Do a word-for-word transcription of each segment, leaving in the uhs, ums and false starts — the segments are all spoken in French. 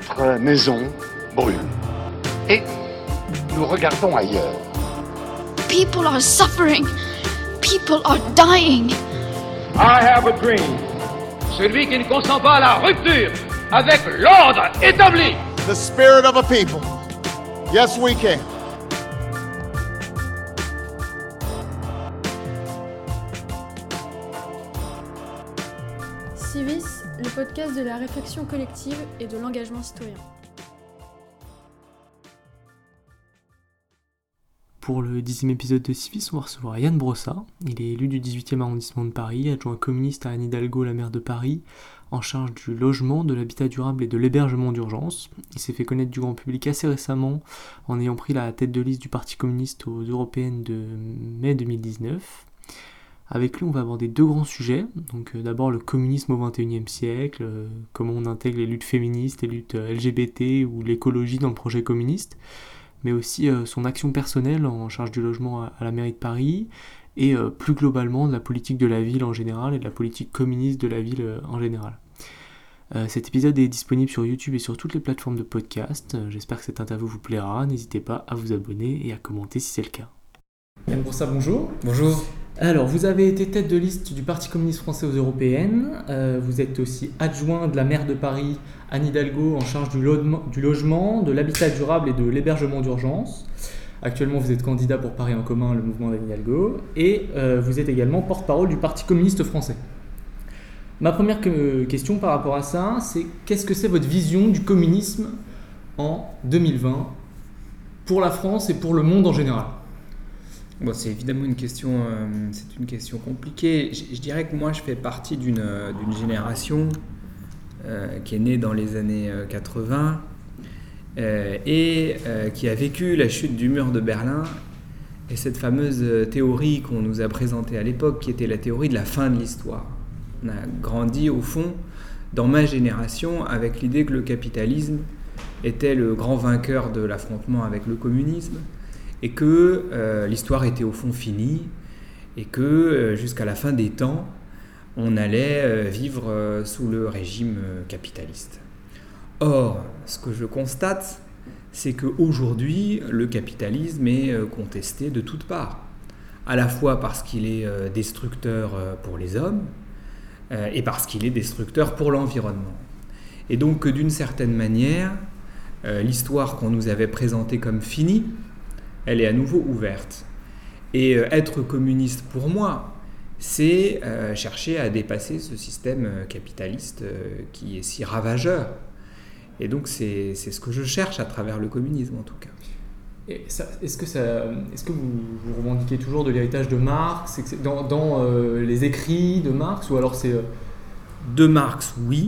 Notre maison brûle. Et nous regardons ailleurs. People are suffering. People are dying. I have a dream. Celui qui ne consent pas à la rupture avec l'ordre établi. The spirit of a people. Yes, we can. Civis, le podcast de la réflexion collective et de l'engagement citoyen. Pour le dixième épisode de Civis, on va recevoir Yann Brossat. Il est élu du dix-huitième arrondissement de Paris, adjoint communiste à Anne Hidalgo, la maire de Paris, en charge du logement, de l'habitat durable et de l'hébergement d'urgence. Il s'est fait connaître du grand public assez récemment en ayant pris la tête de liste du Parti communiste aux européennes de mai deux mille dix-neuf. Avec lui, on va aborder deux grands sujets. Donc, euh, d'abord, le communisme au vingt et unième siècle, euh, comment on intègre les luttes féministes, les luttes euh, L G B T ou l'écologie dans le projet communiste, mais aussi euh, son action personnelle en charge du logement à, à la mairie de Paris, et euh, plus globalement de la politique de la ville en général et de la politique communiste de la ville euh, en général. Euh, cet épisode est disponible sur YouTube et sur toutes les plateformes de podcast. Euh, j'espère que cette interview vous plaira. N'hésitez pas à vous abonner et à commenter si c'est le cas. Yann Brossat, bonjour. Bonjour. Alors, vous avez été tête de liste du Parti communiste français aux européennes. Euh, vous êtes aussi adjoint de la maire de Paris, Anne Hidalgo, en charge du, lo- du logement, de l'habitat durable et de l'hébergement d'urgence. Actuellement, vous êtes candidat pour Paris en commun, le mouvement d'Anne Hidalgo. Et euh, vous êtes également porte-parole du Parti communiste français. Ma première que- question par rapport à ça, c'est qu'est-ce que c'est votre vision du communisme en deux mille vingt pour la France et pour le monde en général ? Bon, c'est évidemment une question, euh, c'est une question compliquée. Je, je dirais que moi, je fais partie d'une, euh, d'une génération euh, qui est née dans les années euh, quatre-vingts euh, et euh, qui a vécu la chute du mur de Berlin et cette fameuse théorie qu'on nous a présentée à l'époque, qui était la théorie de la fin de l'histoire. On a grandi, au fond, dans ma génération, avec l'idée que le capitalisme était le grand vainqueur de l'affrontement avec le communisme, et que euh, l'histoire était au fond finie, et que euh, jusqu'à la fin des temps, on allait euh, vivre euh, sous le régime euh, capitaliste. Or, ce que je constate, c'est qu'aujourd'hui, le capitalisme est euh, contesté de toutes parts, à la fois parce qu'il est euh, destructeur euh, pour les hommes, euh, et parce qu'il est destructeur pour l'environnement. Et donc que d'une certaine manière, euh, l'histoire qu'on nous avait présentée comme finie, elle est à nouveau ouverte. Et euh, être communiste, pour moi, c'est euh, chercher à dépasser ce système euh, capitaliste euh, qui est si ravageur. Et donc, c'est, c'est ce que je cherche à travers le communisme, en tout cas. Et ça, est-ce que, ça, est-ce que vous, vous revendiquez toujours de l'héritage de Marx dans, dans euh, les écrits de Marx, ou alors c'est... Euh... De Marx, oui.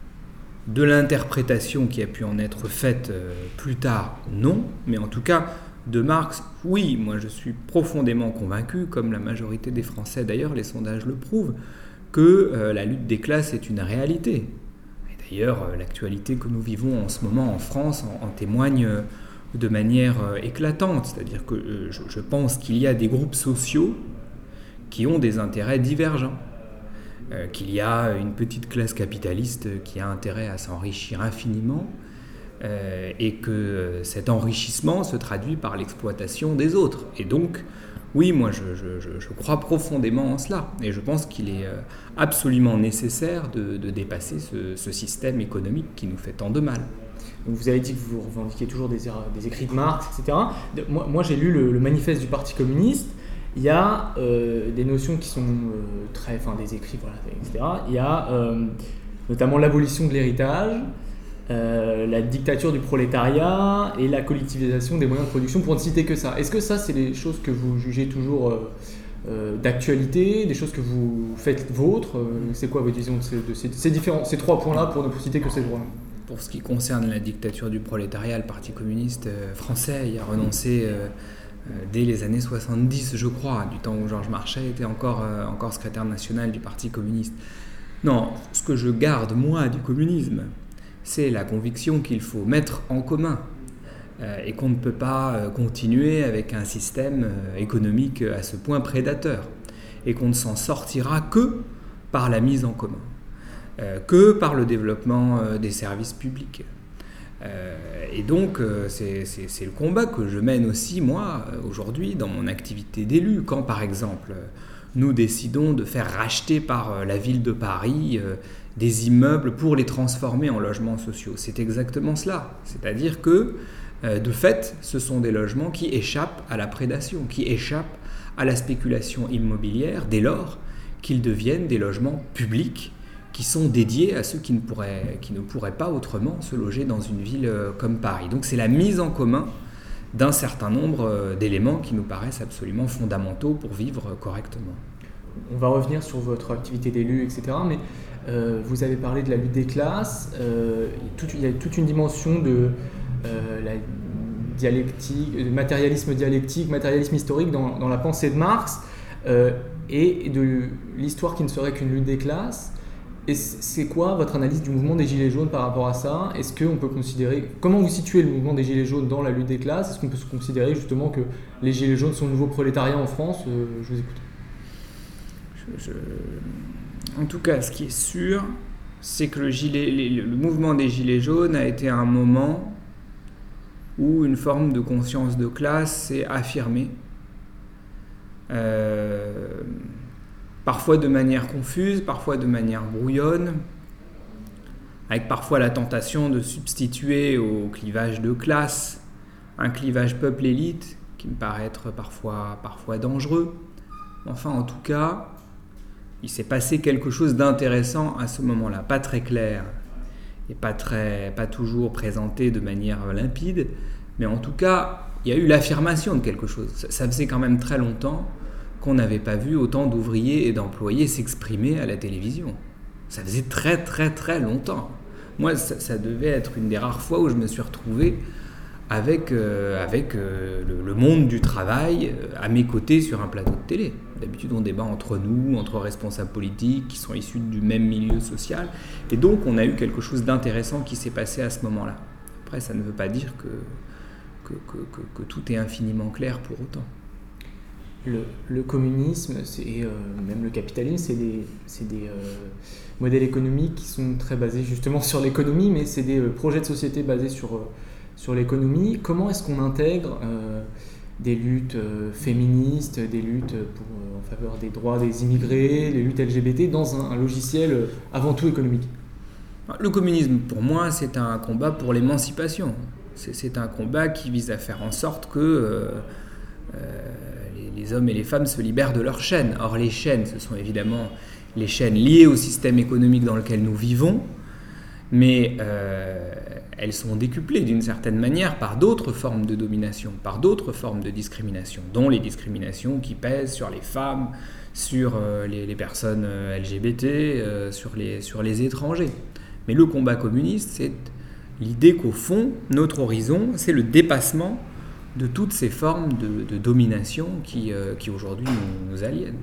De l'interprétation qui a pu en être faite euh, plus tard, non. Mais en tout cas... De Marx, oui, moi je suis profondément convaincu, comme la majorité des Français d'ailleurs, les sondages le prouvent, que euh, la lutte des classes est une réalité. Et d'ailleurs, euh, l'actualité que nous vivons en ce moment en France en, en témoigne euh, de manière euh, éclatante. C'est-à-dire que euh, je, je pense qu'il y a des groupes sociaux qui ont des intérêts divergents. Euh, qu'il y a une petite classe capitaliste qui a intérêt à s'enrichir infiniment, Euh, et que cet enrichissement se traduit par l'exploitation des autres. Et donc, oui, moi je, je, je crois profondément en cela. Et je pense qu'il est absolument nécessaire de, de dépasser ce, ce système économique qui nous fait tant de mal. Donc vous avez dit que vous revendiquez toujours des, des écrits de Marx, et cetera. De, moi, moi j'ai lu le, le manifeste du Parti communiste. Il y a euh, des notions qui sont euh, très... Enfin, des écrits, voilà, et cetera. Il y a euh, notamment l'abolition de l'héritage, Euh, la dictature du prolétariat et la collectivisation des moyens de production, pour ne citer que ça. Est-ce que ça, c'est des choses que vous jugez toujours euh, euh, d'actualité, des choses que vous faites vôtres euh, C'est quoi votre vision de ces, de ces, ces, différents, ces trois points-là, pour ne citer que ces trois-là? Pour ce qui concerne la dictature du prolétariat, le Parti communiste euh, français y a renoncé euh, euh, dès les années soixante-dix, je crois, du temps où Georges Marchais était encore, euh, encore secrétaire national du Parti communiste. Non, ce que je garde, moi, du communisme, c'est la conviction qu'il faut mettre en commun euh, et qu'on ne peut pas euh, continuer avec un système euh, économique à ce point prédateur et qu'on ne s'en sortira que par la mise en commun, euh, que par le développement euh, des services publics, Euh, et donc, euh, c'est, c'est, c'est le combat que je mène aussi, moi, aujourd'hui, dans mon activité d'élu. Quand, par exemple, nous décidons de faire racheter par la ville de Paris euh, des immeubles pour les transformer en logements sociaux. C'est exactement cela. C'est-à-dire que, euh, de fait, ce sont des logements qui échappent à la prédation, qui échappent à la spéculation immobilière, dès lors qu'ils deviennent des logements publics qui sont dédiés à ceux qui ne pourraient, qui ne pourraient pas autrement se loger dans une ville comme Paris. Donc c'est la mise en commun d'un certain nombre d'éléments qui nous paraissent absolument fondamentaux pour vivre correctement. On va revenir sur votre activité d'élu, et cetera. Mais euh, vous avez parlé de la lutte des classes. Euh, tout, il y a toute une dimension de euh, la dialectique, de matérialisme dialectique, matérialisme historique dans, dans la pensée de Marx euh, et de l'histoire qui ne serait qu'une lutte des classes. Et c'est quoi votre analyse du mouvement des Gilets jaunes par rapport à ça ? Est-ce qu'on peut considérer, comment vous situez le mouvement des Gilets jaunes dans la lutte des classes ? Est-ce qu'on peut se considérer justement que les Gilets jaunes sont le nouveau prolétariat en France ? euh, Je vous écoute. Je, je... En tout cas, ce qui est sûr, c'est que le, gilet, le mouvement des Gilets jaunes a été un moment où une forme de conscience de classe s'est affirmée. Euh... Parfois de manière confuse, parfois de manière brouillonne, avec parfois la tentation de substituer au clivage de classe un clivage peuple-élite qui me paraît être parfois, parfois dangereux. Enfin, en tout cas, il s'est passé quelque chose d'intéressant à ce moment-là, pas très clair et pas, très, pas toujours présenté de manière limpide, mais en tout cas, il y a eu l'affirmation de quelque chose. Ça, ça faisait quand même très longtemps qu'on n'avait pas vu autant d'ouvriers et d'employés s'exprimer à la télévision. Ça faisait très très très longtemps. Moi, ça, ça devait être une des rares fois où je me suis retrouvé avec, euh, avec euh, le, le monde du travail euh, à mes côtés sur un plateau de télé. D'habitude, on débat entre nous, entre responsables politiques qui sont issus du même milieu social. Et donc, on a eu quelque chose d'intéressant qui s'est passé à ce moment-là. Après, ça ne veut pas dire que, que, que, que, que tout est infiniment clair pour autant. Le, le communisme, c'est, euh, même le capitalisme, c'est des, c'est des euh, modèles économiques qui sont très basés justement sur l'économie, mais c'est des euh, projets de société basés sur, euh, sur l'économie. Comment est-ce qu'on intègre euh, des luttes euh, féministes, des luttes pour, euh, en faveur des droits des immigrés, les luttes L G B T dans un, un logiciel euh, avant tout économique ? Le communisme, pour moi, c'est un combat pour l'émancipation. C'est, c'est un combat qui vise à faire en sorte que euh, euh, les hommes et les femmes se libèrent de leurs chaînes. Or, les chaînes, ce sont évidemment les chaînes liées au système économique dans lequel nous vivons, mais euh, elles sont décuplées d'une certaine manière par d'autres formes de domination, par d'autres formes de discrimination, dont les discriminations qui pèsent sur les femmes, sur euh, les, les personnes L G B T, euh, sur, les, sur les étrangers. Mais le combat communiste, c'est l'idée qu'au fond, notre horizon, c'est le dépassement de toutes ces formes de, de domination qui, euh, qui aujourd'hui nous, nous aliènent.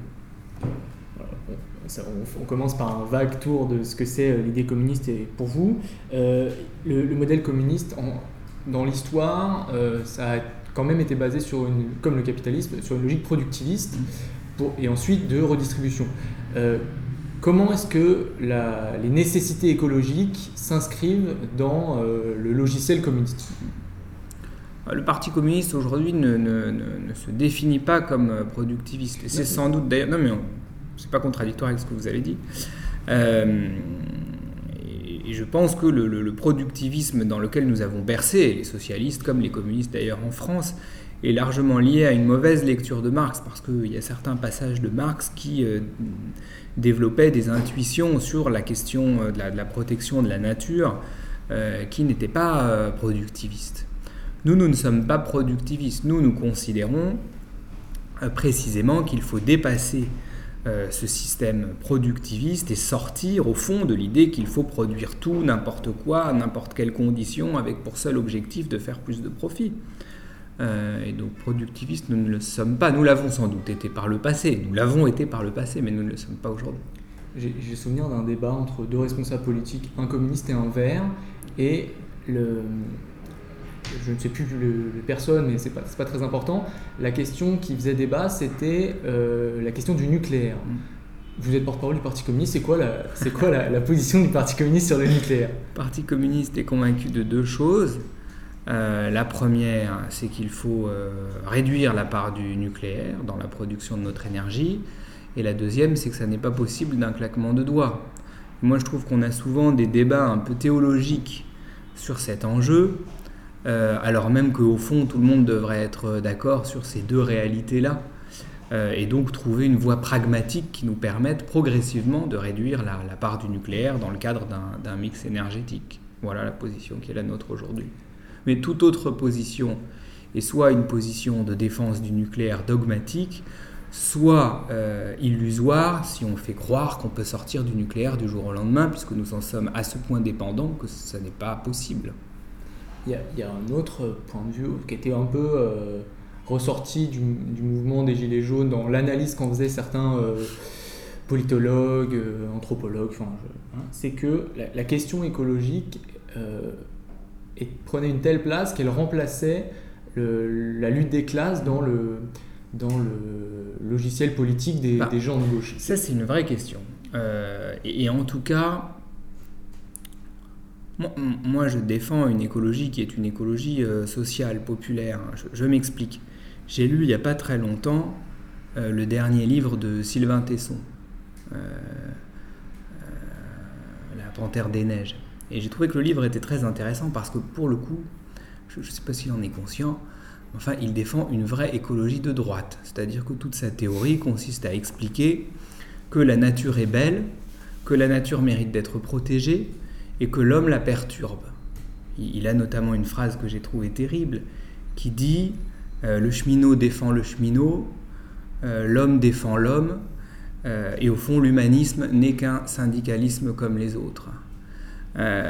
Ça, on, on commence par un vague tour de ce que c'est l'idée communiste et pour vous. Euh, le, le modèle communiste, en, dans l'histoire, euh, ça a quand même été basé sur, une, comme le capitalisme, sur une logique productiviste pour, et ensuite de redistribution. Euh, comment est-ce que la, les nécessités écologiques s'inscrivent dans euh, le logiciel communiste ? Le Parti communiste aujourd'hui ne, ne, ne, ne se définit pas comme productiviste. Et c'est sans doute d'ailleurs... Non mais on, c'est pas contradictoire avec ce que vous avez dit. Euh, et, et je pense que le, le, le productivisme dans lequel nous avons bercé, les socialistes comme les communistes d'ailleurs en France, est largement lié à une mauvaise lecture de Marx, parce qu'il y a certains passages de Marx qui euh, développaient des intuitions sur la question de la, de la protection de la nature euh, qui n'étaient pas euh, productivistes. Nous, nous ne sommes pas productivistes. Nous, nous considérons euh, précisément qu'il faut dépasser euh, ce système productiviste et sortir, au fond, de l'idée qu'il faut produire tout, n'importe quoi, à n'importe quelle condition, avec pour seul objectif de faire plus de profit. Euh, et donc, productivistes, nous ne le sommes pas. Nous l'avons sans doute été par le passé. Nous l'avons été par le passé, mais nous ne le sommes pas aujourd'hui. J'ai, j'ai souvenir d'un débat entre deux responsables politiques, un communiste et un vert, et le... je ne sais plus le, les personnes, mais ce n'est pas, c'est pas très important. La question qui faisait débat, c'était euh, la question du nucléaire. Vous êtes porte-parole du Parti communiste, c'est quoi, la, c'est quoi la, la position du Parti communiste sur le nucléaire ? Le Parti communiste est convaincu de deux choses. Euh, la première, c'est qu'il faut euh, réduire la part du nucléaire dans la production de notre énergie. Et la deuxième, c'est que ça n'est pas possible d'un claquement de doigts. Moi, je trouve qu'on a souvent des débats un peu théologiques sur cet enjeu, euh, alors même qu'au fond, tout le monde devrait être d'accord sur ces deux réalités-là. Euh, et donc trouver une voie pragmatique qui nous permette progressivement de réduire la, la part du nucléaire dans le cadre d'un, d'un mix énergétique. Voilà la position qui est la nôtre aujourd'hui. Mais toute autre position est soit une position de défense du nucléaire dogmatique, soit euh, illusoire si on fait croire qu'on peut sortir du nucléaire du jour au lendemain, puisque nous en sommes à ce point dépendants que ça n'est pas possible. Il y a, il y a un autre point de vue qui était un peu... Euh... ressorti du, du mouvement des Gilets jaunes dans l'analyse qu'en faisaient certains euh, politologues, euh, anthropologues, enfin, je, hein, c'est que la, la question écologique euh, et prenait une telle place qu'elle remplaçait le, la lutte des classes dans le, dans le logiciel politique des, bah, des gens de gauche. Ça, c'est une vraie question. Euh, et, et en tout cas, moi, moi, je défends une écologie qui est une écologie euh, sociale, populaire. Je, je m'explique. J'ai lu il n'y a pas très longtemps euh, le dernier livre de Sylvain Tesson, euh, euh, La Panthère des Neiges. Et j'ai trouvé que le livre était très intéressant parce que pour le coup, je ne sais pas s'il en est conscient, enfin il défend une vraie écologie de droite. C'est-à-dire que toute sa théorie consiste à expliquer que la nature est belle, que la nature mérite d'être protégée et que l'homme la perturbe. Il a notamment une phrase que j'ai trouvée terrible qui dit euh, « Le cheminot défend le cheminot, euh, l'homme défend l'homme, euh, et au fond l'humanisme n'est qu'un syndicalisme comme les autres. Euh, »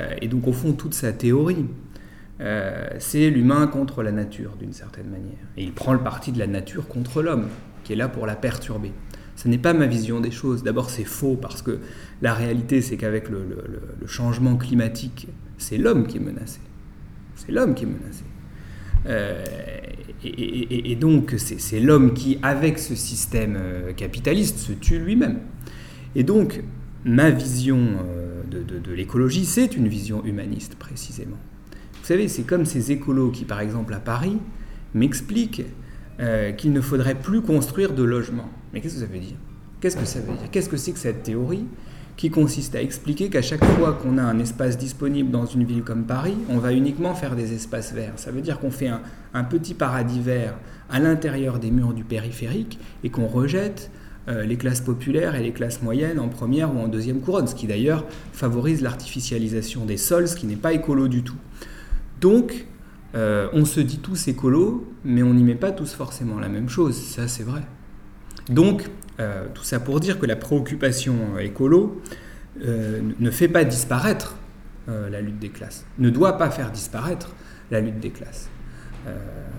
Et donc au fond toute sa théorie, euh, c'est l'humain contre la nature d'une certaine manière. Et il prend le parti de la nature contre l'homme, qui est là pour la perturber. Ce n'est pas ma vision des choses. D'abord, c'est faux parce que la réalité, c'est qu'avec le, le, le changement climatique, c'est l'homme qui est menacé. C'est l'homme qui est menacé. Euh, et, et, et donc, c'est, c'est l'homme qui, avec ce système capitaliste, se tue lui-même. Et donc, ma vision de, de, de l'écologie, c'est une vision humaniste, précisément. Vous savez, c'est comme ces écolos qui, par exemple, à Paris, m'expliquent euh, qu'il ne faudrait plus construire de logements. Mais qu'est-ce que ça veut dire ? Qu'est-ce que ça veut dire ? Qu'est-ce que c'est que cette théorie qui consiste à expliquer qu'à chaque fois qu'on a un espace disponible dans une ville comme Paris, on va uniquement faire des espaces verts. Ça veut dire qu'on fait un, un petit paradis vert à l'intérieur des murs du périphérique et qu'on rejette euh, les classes populaires et les classes moyennes en première ou en deuxième couronne, ce qui d'ailleurs favorise l'artificialisation des sols, ce qui n'est pas écolo du tout. Donc, euh, on se dit tous écolos, mais on n'y met pas tous forcément la même chose. Ça, c'est vrai. Donc, euh, tout ça pour dire que la préoccupation écolo euh, ne fait pas disparaître euh, la lutte des classes, ne doit pas faire disparaître la lutte des classes. Euh,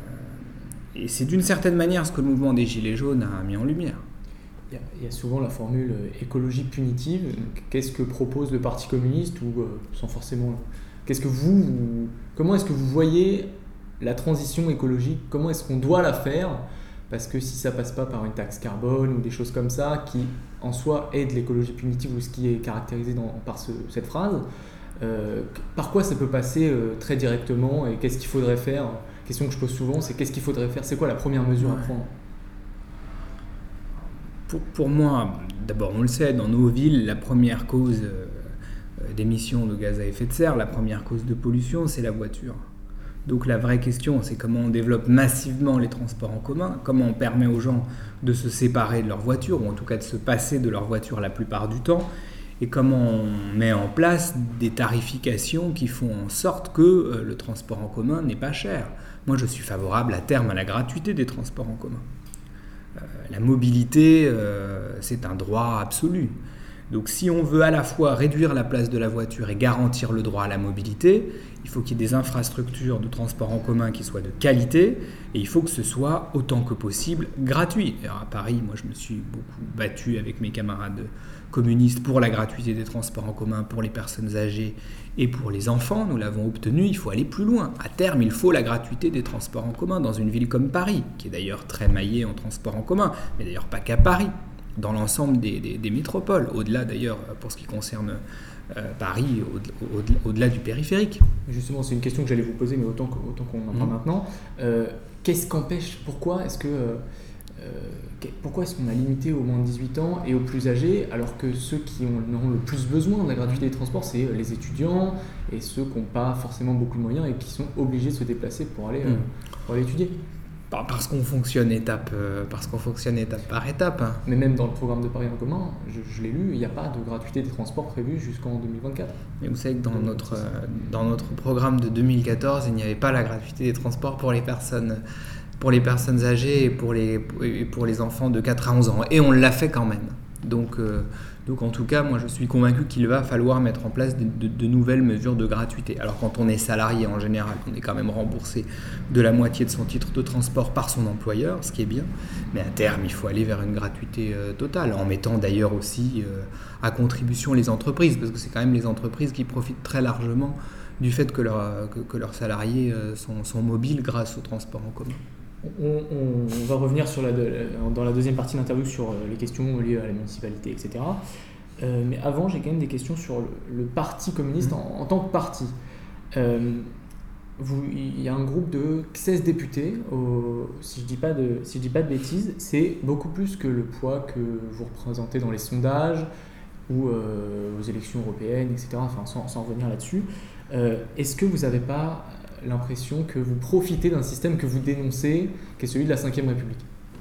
et c'est d'une certaine manière ce que le mouvement des Gilets jaunes a mis en lumière. Il y a, il y a souvent la formule écologie punitive. Qu'est-ce que propose le Parti communiste ou euh, sans forcément... Qu'est-ce que vous, vous... Comment est-ce que vous voyez la transition écologique ? Comment est-ce qu'on doit la faire ? Parce que si ça passe pas par une taxe carbone ou des choses comme ça, qui en soi aident l'écologie punitive ou ce qui est caractérisé dans, par ce, cette phrase, euh, par quoi ça peut passer euh, très directement et qu'est-ce qu'il faudrait faire ? Question que je pose souvent, c'est qu'est-ce qu'il faudrait faire ? C'est quoi la première mesure ouais. à prendre ? pour, pour moi, d'abord on le sait, dans nos villes, la première cause euh, d'émissions de gaz à effet de serre, la première cause de pollution, c'est la voiture. Donc la vraie question, c'est comment on développe massivement les transports en commun, comment on permet aux gens de se séparer de leur voiture, ou en tout cas de se passer de leur voiture la plupart du temps, et comment on met en place des tarifications qui font en sorte que euh, le transport en commun n'est pas cher. Moi, je suis favorable à terme à la gratuité des transports en commun. Euh, la mobilité, euh, c'est un droit absolu. Donc si on veut à la fois réduire la place de la voiture et garantir le droit à la mobilité, il faut qu'il y ait des infrastructures de transport en commun qui soient de qualité et il faut que ce soit autant que possible gratuit. Alors à Paris, moi je me suis beaucoup battu avec mes camarades communistes pour la gratuité des transports en commun pour les personnes âgées et pour les enfants. Nous l'avons obtenu, il faut aller plus loin. À terme, il faut la gratuité des transports en commun dans une ville comme Paris, qui est d'ailleurs très maillée en transports en commun, mais d'ailleurs pas qu'à Paris. dans l'ensemble des, des, des métropoles, au-delà d'ailleurs, pour ce qui concerne euh, Paris, au, au, au-delà du périphérique. Justement, c'est une question que j'allais vous poser, mais autant, que, autant qu'on en parle mmh. maintenant. Euh, qu'est-ce qu'empêche, pourquoi est-ce que... Euh, Euh, pourquoi est-ce qu'on a limité aux moins de dix-huit ans et aux plus âgés, alors que ceux qui ont, ont le plus besoin de la gratuité des transports, c'est les étudiants et ceux qui n'ont pas forcément beaucoup de moyens et qui sont obligés de se déplacer pour aller, mmh. euh, pour aller étudier. Parce qu'on fonctionne étape, euh, parce qu'on fonctionne étape par étape. Hein. Mais même dans le programme de Paris en commun, je, je l'ai lu, il n'y a pas de gratuité des transports prévue jusqu'en deux mille vingt-quatre. Mais vous savez que dans notre, euh, dans notre programme de deux mille quatorze, il n'y avait pas la gratuité des transports pour les personnes... pour les personnes âgées et pour les, et pour les enfants de quatre à onze ans. Et on l'a fait quand même. Donc, euh, donc en tout cas, moi je suis convaincu qu'il va falloir mettre en place de, de, de nouvelles mesures de gratuité. Alors quand on est salarié en général, on est quand même remboursé de la moitié de son titre de transport par son employeur, ce qui est bien. Mais à terme, il faut aller vers une gratuité euh, totale, en mettant d'ailleurs aussi euh, à contribution les entreprises, parce que c'est quand même les entreprises qui profitent très largement du fait que, leur, que, que leurs salariés euh, sont, sont mobiles grâce au transport en commun. On, on, on va revenir sur la, dans la deuxième partie de l'interview sur les questions liées à la municipalité, et cetera. Euh, mais avant, j'ai quand même des questions sur le, le Parti communiste mmh. en, en tant que parti. Euh, vous, il y a un groupe de seize députés, au, si je ne dis pas de, si je dis pas de bêtises, c'est beaucoup plus que le poids que vous représentez dans les sondages ou euh, aux élections européennes, et cetera. Enfin, sans, sans revenir là-dessus. Euh, est-ce que vous n'avez pas l'impression que vous profitez d'un système que vous dénoncez, qui est celui de la cinquième République?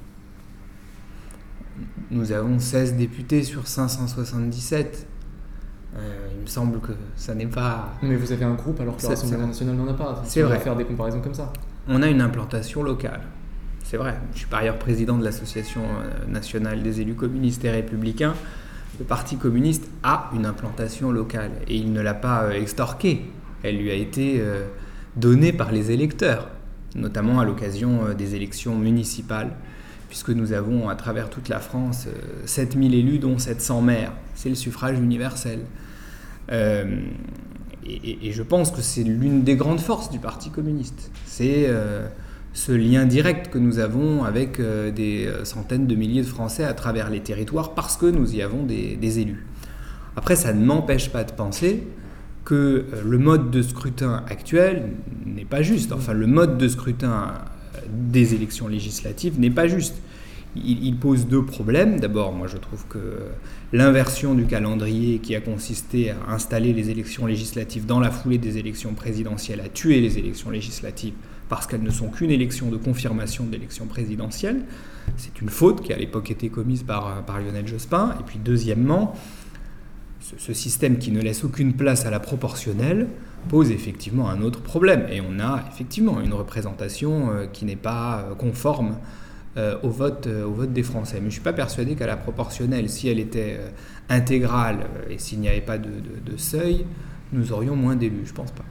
Nous avons seize députés sur cinq cent soixante-dix-sept. Euh, il me semble que ça n'est pas... Mais vous avez un groupe alors que le Rassemblement national n'en a pas. C'est vrai. On va faire des comparaisons comme ça. On a une implantation locale. C'est vrai. Je suis par ailleurs président de l'Association nationale des élus communistes et républicains. Le Parti communiste a une implantation locale et il ne l'a pas extorquée. Elle lui a été... Euh, donnée par les électeurs, notamment à l'occasion des élections municipales, puisque nous avons à travers toute la France sept mille élus, dont sept cents maires. C'est le suffrage universel. Euh, et, et je pense que c'est l'une des grandes forces du Parti communiste. C'est euh, ce lien direct que nous avons avec euh, des centaines de milliers de Français à travers les territoires, parce que nous y avons des, des élus. Après, ça ne m'empêche pas de penser que le mode de scrutin actuel n'est pas juste. Enfin, le mode de scrutin des élections législatives n'est pas juste. Il, il pose deux problèmes. D'abord, moi je trouve que l'inversion du calendrier qui a consisté à installer les élections législatives dans la foulée des élections présidentielles a tué les élections législatives parce qu'elles ne sont qu'une élection de confirmation de l'élection présidentielle. C'est une faute qui à l'époque était commise par, par Lionel Jospin. Et puis deuxièmement, ce système qui ne laisse aucune place à la proportionnelle pose effectivement un autre problème. Et on a effectivement une représentation qui n'est pas conforme au vote, au vote des Français. Mais je ne suis pas persuadé qu'à la proportionnelle, si elle était intégrale et s'il n'y avait pas de, de, de seuil, nous aurions moins d'élus. Je ne pense pas.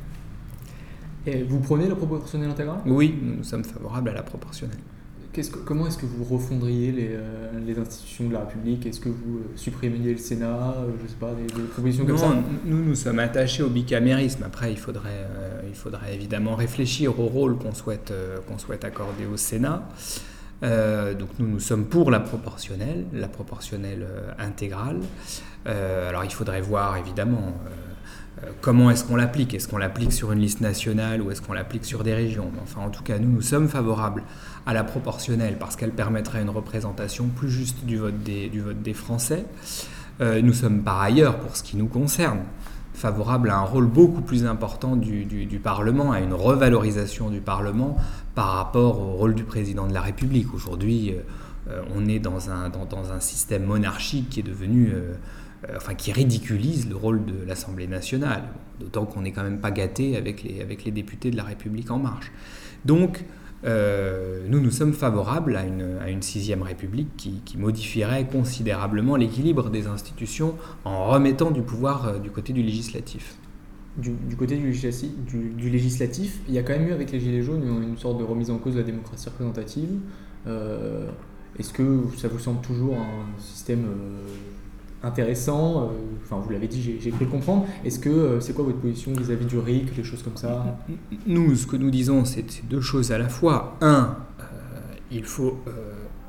Et vous prenez la proportionnelle intégrale ? Oui, nous, nous sommes favorables à la proportionnelle. Qu'est-ce que, comment est-ce que vous refondriez les, euh, les institutions de la République ? Est-ce que vous euh, supprimeriez le Sénat ? euh, Je ne sais pas, des, des propositions comme non, ça ? Nous, nous sommes attachés au bicamérisme. Après, il faudrait, euh, il faudrait évidemment réfléchir au rôle qu'on souhaite, euh, qu'on souhaite accorder au Sénat. Euh, donc nous, nous sommes pour la proportionnelle, la proportionnelle euh, intégrale. Euh, alors il faudrait voir évidemment... Euh, Comment est-ce qu'on l'applique ? Est-ce qu'on l'applique sur une liste nationale ou est-ce qu'on l'applique sur des régions ? Enfin, en tout cas, nous, nous sommes favorables à la proportionnelle parce qu'elle permettrait une représentation plus juste du vote des, du vote des Français. Euh, nous sommes par ailleurs, pour ce qui nous concerne, favorables à un rôle beaucoup plus important du, du, du Parlement, à une revalorisation du Parlement par rapport au rôle du président de la République. Aujourd'hui, euh, on est dans un, dans, dans un système monarchique qui est devenu... Euh, Enfin, qui ridiculise le rôle de l'Assemblée nationale, d'autant qu'on n'est quand même pas gâté avec les, avec les députés de la République En Marche. Donc, euh, nous, nous sommes favorables à une, à une sixième République qui, qui modifierait considérablement l'équilibre des institutions en remettant du pouvoir euh, du côté du législatif. Du, du côté du législatif, du, du législatif, il y a quand même eu avec les Gilets jaunes une, une sorte de remise en cause de la démocratie représentative. Euh, est-ce que ça vous semble toujours un système... Euh, intéressant, euh, enfin vous l'avez dit, j'ai, j'ai cru le comprendre. Est-ce que euh, c'est quoi votre position vis-à-vis du R I C, des choses comme ça ? Nous, ce que nous disons, c'est, c'est deux choses à la fois. Un, euh, il faut euh,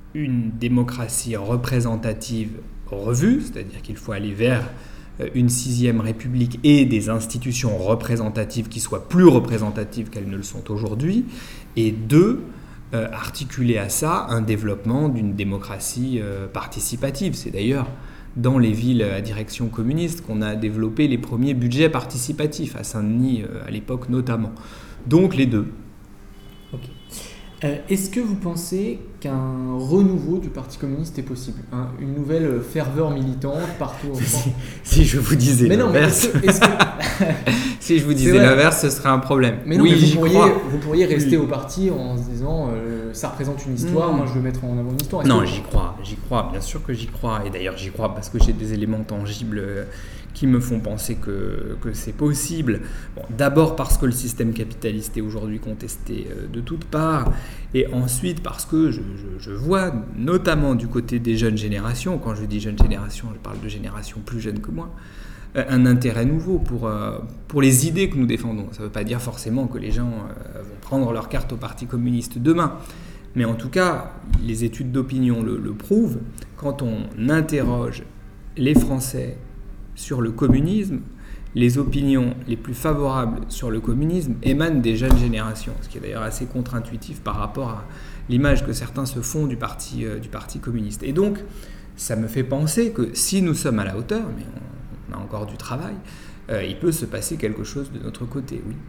une démocratie représentative revue, c'est-à-dire qu'il faut aller vers une sixième république et des institutions représentatives qui soient plus représentatives qu'elles ne le sont aujourd'hui, et deux, euh, articuler à ça un développement d'une démocratie euh, participative. C'est d'ailleurs dans les villes à direction communiste qu'on a développé les premiers budgets participatifs, à Saint-Denis euh, à l'époque notamment. Donc les deux. Ok. Euh, est-ce que vous pensez qu'un renouveau du Parti communiste est possible, hein, une nouvelle ferveur militante partout en France? Si, si je vous disais mais non, l'inverse, mais est-ce que, est-ce que... si je vous disais l'inverse, ce serait un problème. Mais non, oui, mais vous, j'y pourriez, crois. vous pourriez rester Oui. au parti en se disant euh, ça représente une histoire, mmh. moi je veux mettre en avant une histoire. Est-ce non, que... j'y crois, j'y crois, bien sûr que j'y crois. Et d'ailleurs, j'y crois parce que j'ai des éléments tangibles qui me font penser que, que c'est possible. Bon, d'abord parce que le système capitaliste est aujourd'hui contesté de toutes parts, et ensuite parce que je, je, je vois, notamment du côté des jeunes générations, quand je dis jeunes générations, je parle de générations plus jeunes que moi, un intérêt nouveau pour, pour les idées que nous défendons. Ça ne veut pas dire forcément que les gens vont prendre leur carte au Parti communiste demain, mais en tout cas, les études d'opinion le, le prouvent. Quand on interroge les Français sur le communisme, les opinions les plus favorables sur le communisme émanent des jeunes générations, ce qui est d'ailleurs assez contre-intuitif par rapport à l'image que certains se font du parti, euh, du parti communiste. Et donc, ça me fait penser que si nous sommes à la hauteur, mais on, on a encore du travail, euh, il peut se passer quelque chose de notre côté, oui.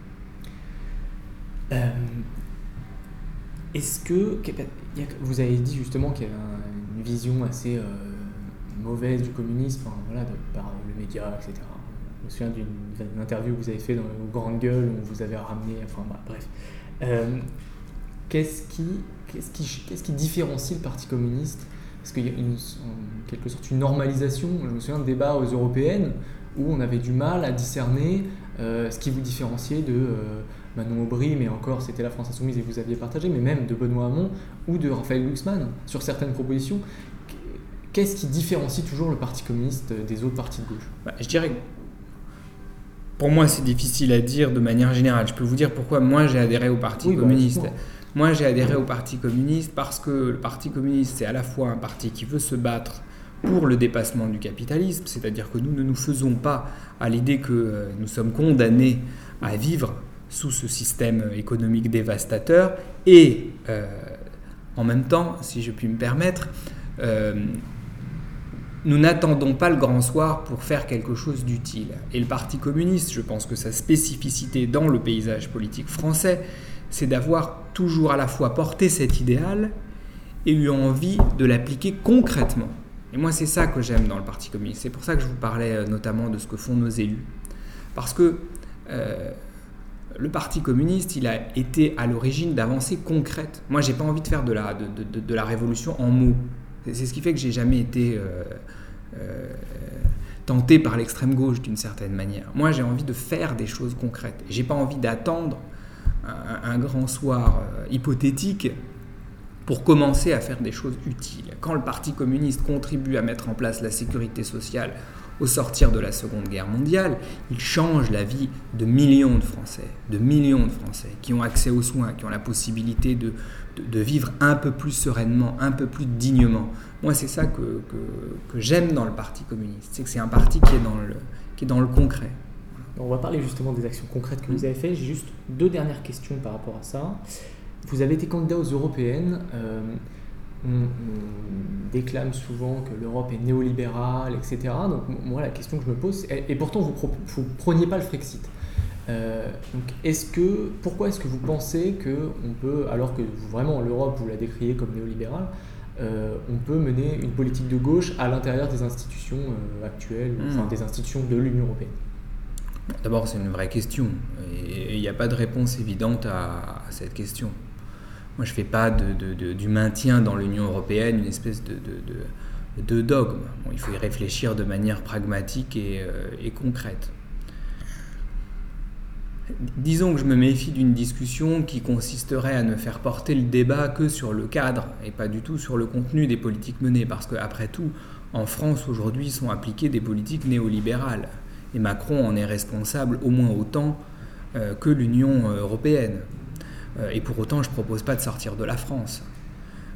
Euh, est-ce que, vous avez dit justement qu'il y avait une vision assez euh, mauvaise du communisme, enfin, voilà, de, par le média, et cetera. Je me souviens d'une interview que vous avez fait dans le Grande Gueule où vous avez ramené, enfin bah, bref. Euh, qu'est-ce qui, qu'est-ce qui, qu'est-ce qui différencie le Parti communiste? Parce qu'il y a une, en quelque sorte une normalisation. Je me souviens de débats aux européennes où on avait du mal à discerner euh, ce qui vous différenciait de euh, Manon Aubry, mais encore c'était la France Insoumise et vous aviez partagé, mais même de Benoît Hamon ou de Raphaël Glucksmann sur certaines propositions. Qu'est-ce qui différencie toujours le Parti communiste des autres partis de gauche? bah, Je dirais que pour moi, c'est difficile à dire de manière générale. Je peux vous dire pourquoi moi j'ai adhéré au Parti oui, communiste. Bah, moi, j'ai adhéré au Parti communiste parce que le Parti communiste, c'est à la fois un parti qui veut se battre pour le dépassement du capitalisme, c'est-à-dire que nous ne nous faisons pas à l'idée que euh, nous sommes condamnés à vivre sous ce système économique dévastateur, et euh, en même temps, si je puis me permettre, euh, nous n'attendons pas le grand soir pour faire quelque chose d'utile. Et le Parti communiste, je pense que sa spécificité dans le paysage politique français, c'est d'avoir toujours à la fois porté cet idéal et eu envie de l'appliquer concrètement. Et moi, c'est ça que j'aime dans le Parti communiste. C'est pour ça que je vous parlais notamment de ce que font nos élus. Parce que euh, le Parti communiste, il a été à l'origine d'avancées concrètes. Moi, j'ai pas envie de faire de la, de, de, de la révolution en mots. C'est ce qui fait que j'ai jamais été euh, euh, tenté par l'extrême gauche d'une certaine manière. Moi, j'ai envie de faire des choses concrètes. J'ai pas envie d'attendre un, un grand soir euh, hypothétique pour commencer à faire des choses utiles. Quand le Parti communiste contribue à mettre en place la sécurité sociale au sortir de la Seconde Guerre mondiale, il change la vie de millions de Français, de millions de Français qui ont accès aux soins, qui ont la possibilité de, de, de vivre un peu plus sereinement, un peu plus dignement. Moi, c'est ça que, que, que j'aime dans le Parti communiste, c'est que c'est un parti qui est dans le, qui est dans le concret. On va parler justement des actions concrètes que vous avez faites. J'ai juste deux dernières questions par rapport à ça. Vous avez été candidat aux européennes. Euh, on, on déclame souvent que l'Europe est néolibérale, et cetera. Donc moi, la question que je me pose, et, et pourtant vous ne prôniez pas le Frexit. Euh, donc est-ce que, pourquoi est-ce que vous pensez qu'on peut, alors que vous, vraiment l'Europe, vous la décriez comme néolibérale, euh, on peut mener une politique de gauche à l'intérieur des institutions euh, actuelles, mmh. enfin des institutions de l'Union européenne? D'abord, c'est une vraie question, et il n'y a pas de réponse évidente à, à cette question. Moi, je ne fais pas de, de, de, du maintien dans l'Union européenne une espèce de, de, de, de dogme. Bon, il faut y réfléchir de manière pragmatique et, euh, et concrète. Disons que je me méfie d'une discussion qui consisterait à ne faire porter le débat que sur le cadre et pas du tout sur le contenu des politiques menées, parce qu'après tout, en France, aujourd'hui, sont appliquées des politiques néolibérales. Et Macron en est responsable au moins autant euh, que l'Union européenne. Euh, et pour autant, je ne propose pas de sortir de la France.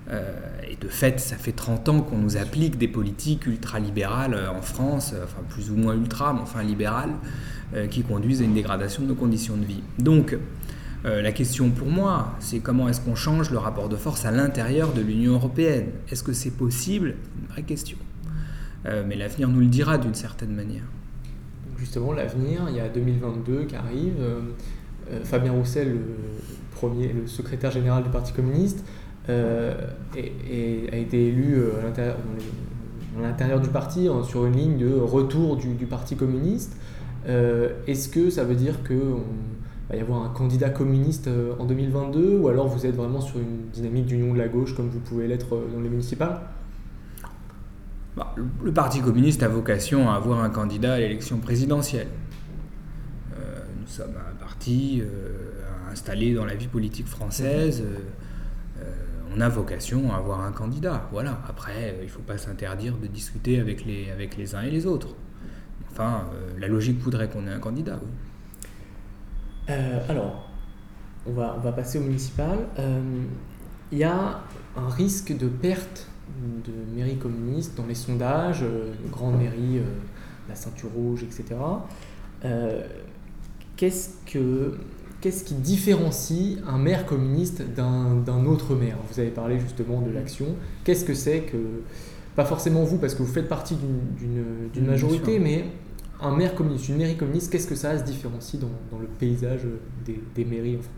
Euh, et de fait, ça fait trente ans qu'on nous applique des politiques ultralibérales en France, enfin plus ou moins ultra, mais enfin libérales, euh, qui conduisent à une dégradation de nos conditions de vie. Donc, euh, la question pour moi, c'est comment est-ce qu'on change le rapport de force à l'intérieur de l'Union européenne ? Est-ce que c'est possible ? C'est une vraie question. Euh, mais l'avenir nous le dira d'une certaine manière. Justement, l'avenir, il y a deux mille vingt-deux qui arrive. Euh, euh, Fabien Roussel, le, premier, le secrétaire général du Parti communiste, Euh, et, et a été élu euh, à l'intérieur, dans les, à l'intérieur du parti hein, sur une ligne de retour du, du Parti communiste. Euh, est-ce que ça veut dire qu'il va y avoir un candidat communiste euh, en deux mille vingt-deux ou alors vous êtes vraiment sur une dynamique d'union de la gauche comme vous pouvez l'être euh, dans les municipales ? Bah, le, le Parti communiste a vocation à avoir un candidat à l'élection présidentielle. Euh, nous sommes un parti euh, installé dans la vie politique française. Euh, On a vocation à avoir un candidat, voilà. Après, il ne faut pas s'interdire de discuter avec les, avec les uns et les autres. Enfin, euh, la logique voudrait qu'on ait un candidat, oui. Euh, alors, on va, on va passer au municipal. Il euh, y a un risque de perte de mairies communistes dans les sondages, euh, de grandes mairies, euh, la ceinture rouge, et cetera. Euh, qu'est-ce que... Qu'est-ce qui différencie un maire communiste d'un, d'un autre maire ? Vous avez parlé justement de l'action. Qu'est-ce que c'est que, pas forcément vous, parce que vous faites partie d'une, d'une, d'une majorité, mais un maire communiste, une mairie communiste, qu'est-ce que ça se différencie dans, dans le paysage des, des mairies en France ?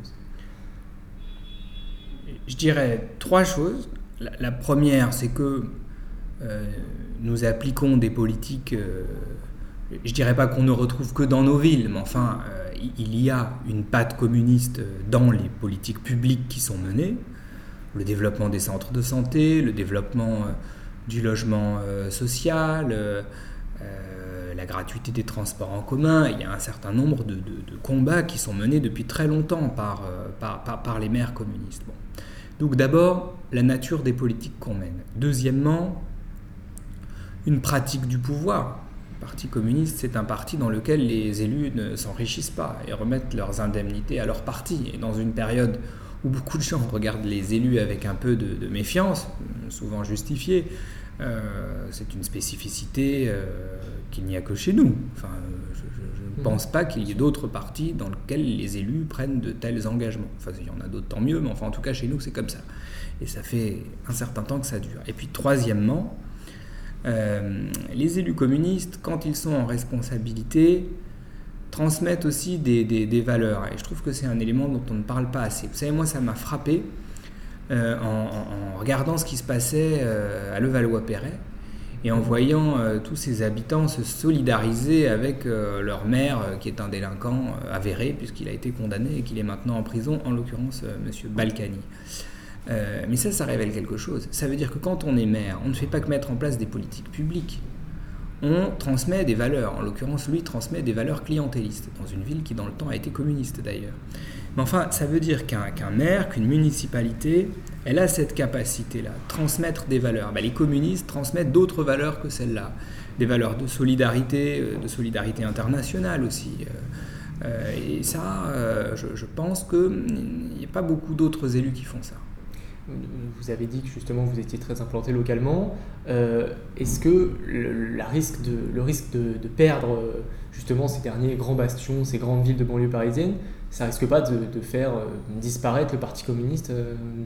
Je dirais trois choses. La, la première, c'est que euh, nous appliquons des politiques... Euh, je dirais pas qu'on ne retrouve que dans nos villes, mais enfin, euh, il y a une patte communiste dans les politiques publiques qui sont menées. Le développement des centres de santé, le développement euh, du logement euh, social, euh, euh, la gratuité des transports en commun. Il y a un certain nombre de, de, de combats qui sont menés depuis très longtemps par, euh, par, par, par les maires communistes. Bon. Donc d'abord, la nature des politiques qu'on mène. Deuxièmement, une pratique du pouvoir. Le Parti communiste, c'est un parti dans lequel les élus ne s'enrichissent pas et remettent leurs indemnités à leur parti. Et dans une période où beaucoup de gens regardent les élus avec un peu de, de méfiance, souvent justifiée, euh, c'est une spécificité euh, qu'il n'y a que chez nous. Enfin, je, je ne pense pas qu'il y ait d'autres partis dans lesquels les élus prennent de tels engagements. Enfin, il y en a d'autres, tant mieux, mais enfin, en tout cas, chez nous, c'est comme ça. Et ça fait un certain temps que ça dure. Et puis, troisièmement, Euh, les élus communistes, quand ils sont en responsabilité, transmettent aussi des, des, des valeurs. Et je trouve que c'est un élément dont on ne parle pas assez. Vous savez, moi, ça m'a frappé euh, en, en regardant ce qui se passait euh, à Levallois-Perret et en voyant euh, tous ces habitants se solidariser avec euh, leur maire, euh, qui est un délinquant euh, avéré, puisqu'il a été condamné et qu'il est maintenant en prison, en l'occurrence, euh, M. Balkany. Euh, mais ça, ça révèle quelque chose. Ça veut dire que quand on est maire, on ne fait pas que mettre en place des politiques publiques. On transmet des valeurs. En l'occurrence, lui transmet des valeurs clientélistes, dans une ville qui, dans le temps, a été communiste d'ailleurs. Mais enfin, ça veut dire qu'un, qu'un maire, qu'une municipalité, elle a cette capacité-là, transmettre des valeurs. Ben, les communistes transmettent d'autres valeurs que celles-là. Des valeurs de solidarité, de solidarité internationale aussi. Euh, et ça, euh, je, je pense qu'il n'y a pas beaucoup d'autres élus qui font ça. Vous avez dit que justement vous étiez très implanté localement. Euh, est-ce que le, la risque de, le risque de, de perdre justement ces derniers grands bastions, ces grandes villes de banlieue parisienne, ça risque pas de, de faire disparaître le Parti communiste euh, derrière ?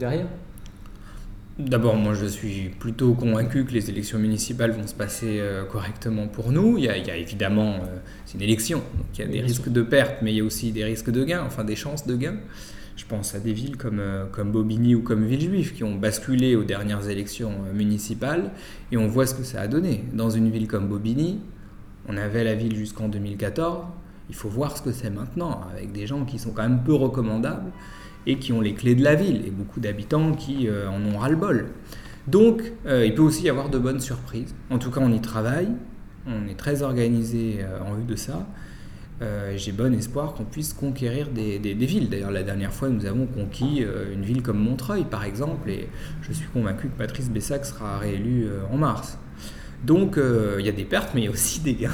D'abord, moi je suis plutôt convaincu que les élections municipales vont se passer euh, correctement pour nous. Il y a, il y a évidemment, euh, c'est une élection, donc il y a des risques de perte, mais il y a aussi des risques de gain, enfin des chances de gain. Je pense à des villes comme, euh, comme Bobigny ou comme Villejuif qui ont basculé aux dernières élections euh, municipales et on voit ce que ça a donné. Dans une ville comme Bobigny, on avait la ville jusqu'en deux mille quatorze, il faut voir ce que c'est maintenant, avec des gens qui sont quand même peu recommandables et qui ont les clés de la ville, et beaucoup d'habitants qui euh, en ont ras-le-bol. Donc, euh, il peut aussi y avoir de bonnes surprises. En tout cas, on y travaille, on est très organisé euh, en vue de ça. Euh, j'ai bon espoir qu'on puisse conquérir des, des, des villes. D'ailleurs, la dernière fois, nous avons conquis euh, une ville comme Montreuil, par exemple, et je suis convaincu que Patrice Bessac sera réélu euh, en mars. Donc, euh, il y a des pertes, mais il y a aussi des gains.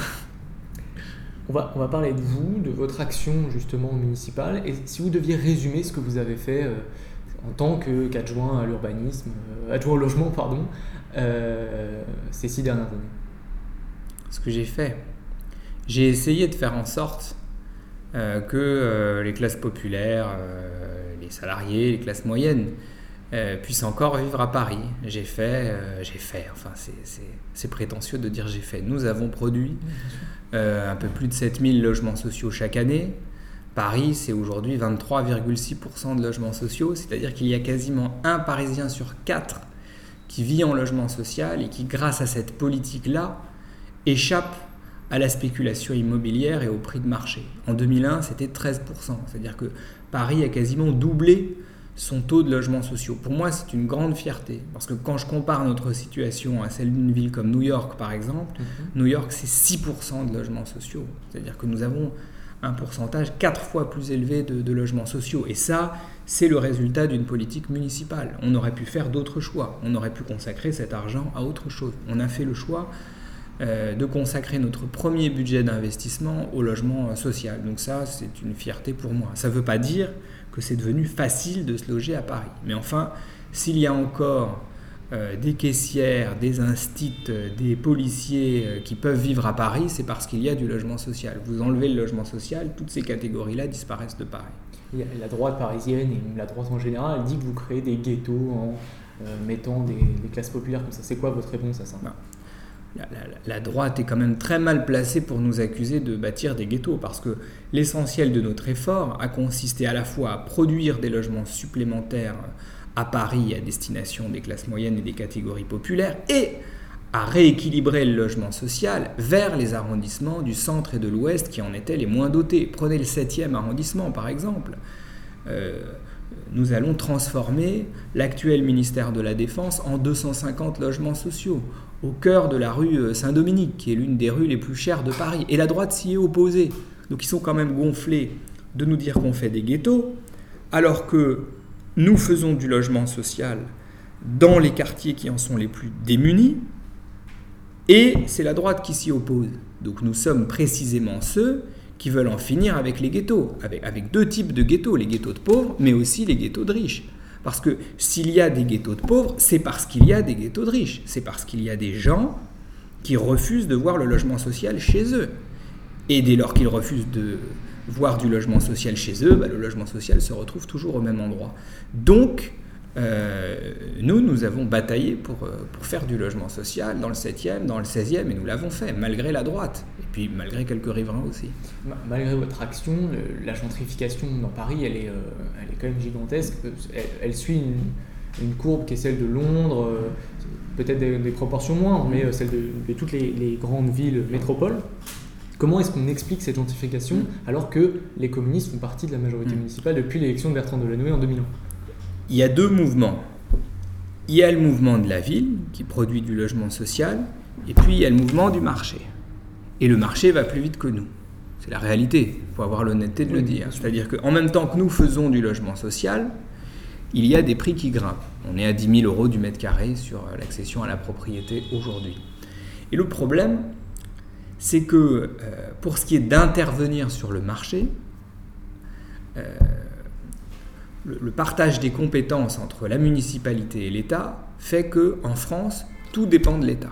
On va, on va parler de vous, de votre action justement municipale, et si vous deviez résumer ce que vous avez fait, euh, en tant que, qu'adjoint à l'urbanisme, euh, adjoint au logement, pardon, euh, ces six dernières années? Ce que j'ai fait, j'ai essayé de faire en sorte euh, que euh, les classes populaires, euh, les salariés, les classes moyennes euh, puissent encore vivre à Paris. J'ai fait, euh, j'ai fait, enfin c'est, c'est, c'est prétentieux de dire j'ai fait. Nous avons produit euh, un peu plus de sept mille logements sociaux chaque année. Paris, c'est aujourd'hui vingt-trois virgule six pour cent de logements sociaux, c'est-à-dire qu'il y a quasiment un Parisien sur quatre qui vit en logement social et qui, grâce à cette politique-là, échappe à la spéculation immobilière et au prix de marché. En deux mille un, c'était treize pour cent, c'est-à-dire que Paris a quasiment doublé son taux de logements sociaux. Pour moi, c'est une grande fierté, parce que quand je compare notre situation à celle d'une ville comme New York, par exemple, mmh. New York, c'est six pour cent de logements sociaux, c'est-à-dire que nous avons un pourcentage quatre fois plus élevé de, de logements sociaux. Et ça, c'est le résultat d'une politique municipale. On aurait pu faire d'autres choix. On aurait pu consacrer cet argent à autre chose. On a fait le choix euh, de consacrer notre premier budget d'investissement au logement social. Donc ça, c'est une fierté pour moi. Ça ne veut pas dire que c'est devenu facile de se loger à Paris. Mais enfin, s'il y a encore Euh, des caissières, des instits, euh, des policiers euh, qui peuvent vivre à Paris, c'est parce qu'il y a du logement social. Vous enlevez le logement social, toutes ces catégories-là disparaissent de Paris. Et la droite parisienne et la droite en général, elle dit que vous créez des ghettos en euh, mettant des, des classes populaires comme ça. C'est quoi votre réponse à ça? Non. La, la, la droite est quand même très mal placée pour nous accuser de bâtir des ghettos, parce que l'essentiel de notre effort a consisté à la fois à produire des logements supplémentaires à Paris à destination des classes moyennes et des catégories populaires, et à rééquilibrer le logement social vers les arrondissements du centre et de l'ouest qui en étaient les moins dotés. Prenez le septième arrondissement par exemple. Euh, nous allons transformer l'actuel ministère de la Défense en deux cent cinquante logements sociaux au cœur de la rue Saint-Dominique, qui est l'une des rues les plus chères de Paris. Et la droite s'y est opposée. Donc ils sont quand même gonflés de nous dire qu'on fait des ghettos, alors que nous faisons du logement social dans les quartiers qui en sont les plus démunis, et c'est la droite qui s'y oppose. Donc nous sommes précisément ceux qui veulent en finir avec les ghettos, avec, avec deux types de ghettos, les ghettos de pauvres, mais aussi les ghettos de riches. Parce que s'il y a des ghettos de pauvres, c'est parce qu'il y a des ghettos de riches. C'est parce qu'il y a des gens qui refusent de voir le logement social chez eux. Et dès lors qu'ils refusent de voir du logement social chez eux, bah, le logement social se retrouve toujours au même endroit. Donc, euh, nous, nous avons bataillé pour, pour faire du logement social dans le septième, dans le seizième, et nous l'avons fait, malgré la droite, et puis malgré quelques riverains aussi. Malgré votre action, le, la gentrification dans Paris, elle est, euh, elle est quand même gigantesque. Elle, elle suit une, une courbe qui est celle de Londres, euh, peut-être des, des proportions moindres, mais celle de, de toutes les, les grandes villes métropoles. Comment est-ce qu'on explique cette gentrification mmh. alors que les communistes font partie de la majorité mmh. municipale depuis l'élection de Bertrand Delanoë en deux mille un? Il y a deux mouvements. Il y a le mouvement de la ville qui produit du logement social, et puis il y a le mouvement du marché. Et le marché va plus vite que nous. C'est la réalité, il faut avoir l'honnêteté de oui, le dire. C'est-à-dire qu'en même temps que nous faisons du logement social, il y a des prix qui grimpent. On est à dix mille euros du mètre carré sur l'accession à la propriété aujourd'hui. Et le problème, c'est que euh, pour ce qui est d'intervenir sur le marché, euh, le, le partage des compétences entre la municipalité et l'État fait qu'en France, tout dépend de l'État.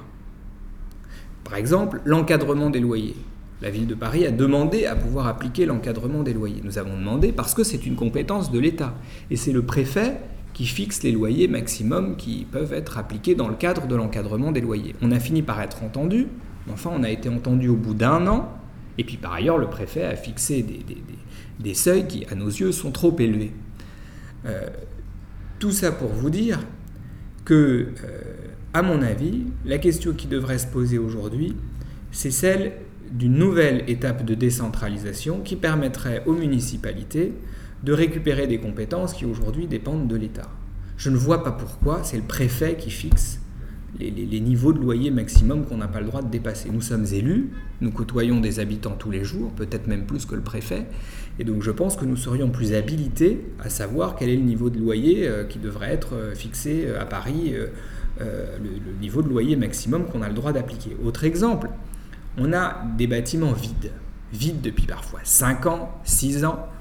Par exemple, l'encadrement des loyers. La ville de Paris a demandé à pouvoir appliquer l'encadrement des loyers. Nous avons demandé parce que c'est une compétence de l'État. Et c'est le préfet qui fixe les loyers maximum qui peuvent être appliqués dans le cadre de l'encadrement des loyers. On a fini par être entendu. Enfin, on a été entendu au bout d'un an, et puis par ailleurs, le préfet a fixé des, des, des, des seuils qui, à nos yeux, sont trop élevés. Euh, tout ça pour vous dire que, euh, à mon avis, la question qui devrait se poser aujourd'hui, c'est celle d'une nouvelle étape de décentralisation qui permettrait aux municipalités de récupérer des compétences qui aujourd'hui dépendent de l'État. Je ne vois pas pourquoi c'est le préfet qui fixe Les, les, les niveaux de loyer maximum qu'on n'a pas le droit de dépasser. Nous sommes élus, nous côtoyons des habitants tous les jours, peut-être même plus que le préfet, et donc je pense que nous serions plus habilités à savoir quel est le niveau de loyer euh, qui devrait être euh, fixé euh, à Paris, euh, euh, le, le niveau de loyer maximum qu'on a le droit d'appliquer. Autre exemple, on a des bâtiments vides, vides depuis parfois cinq ans, six ans.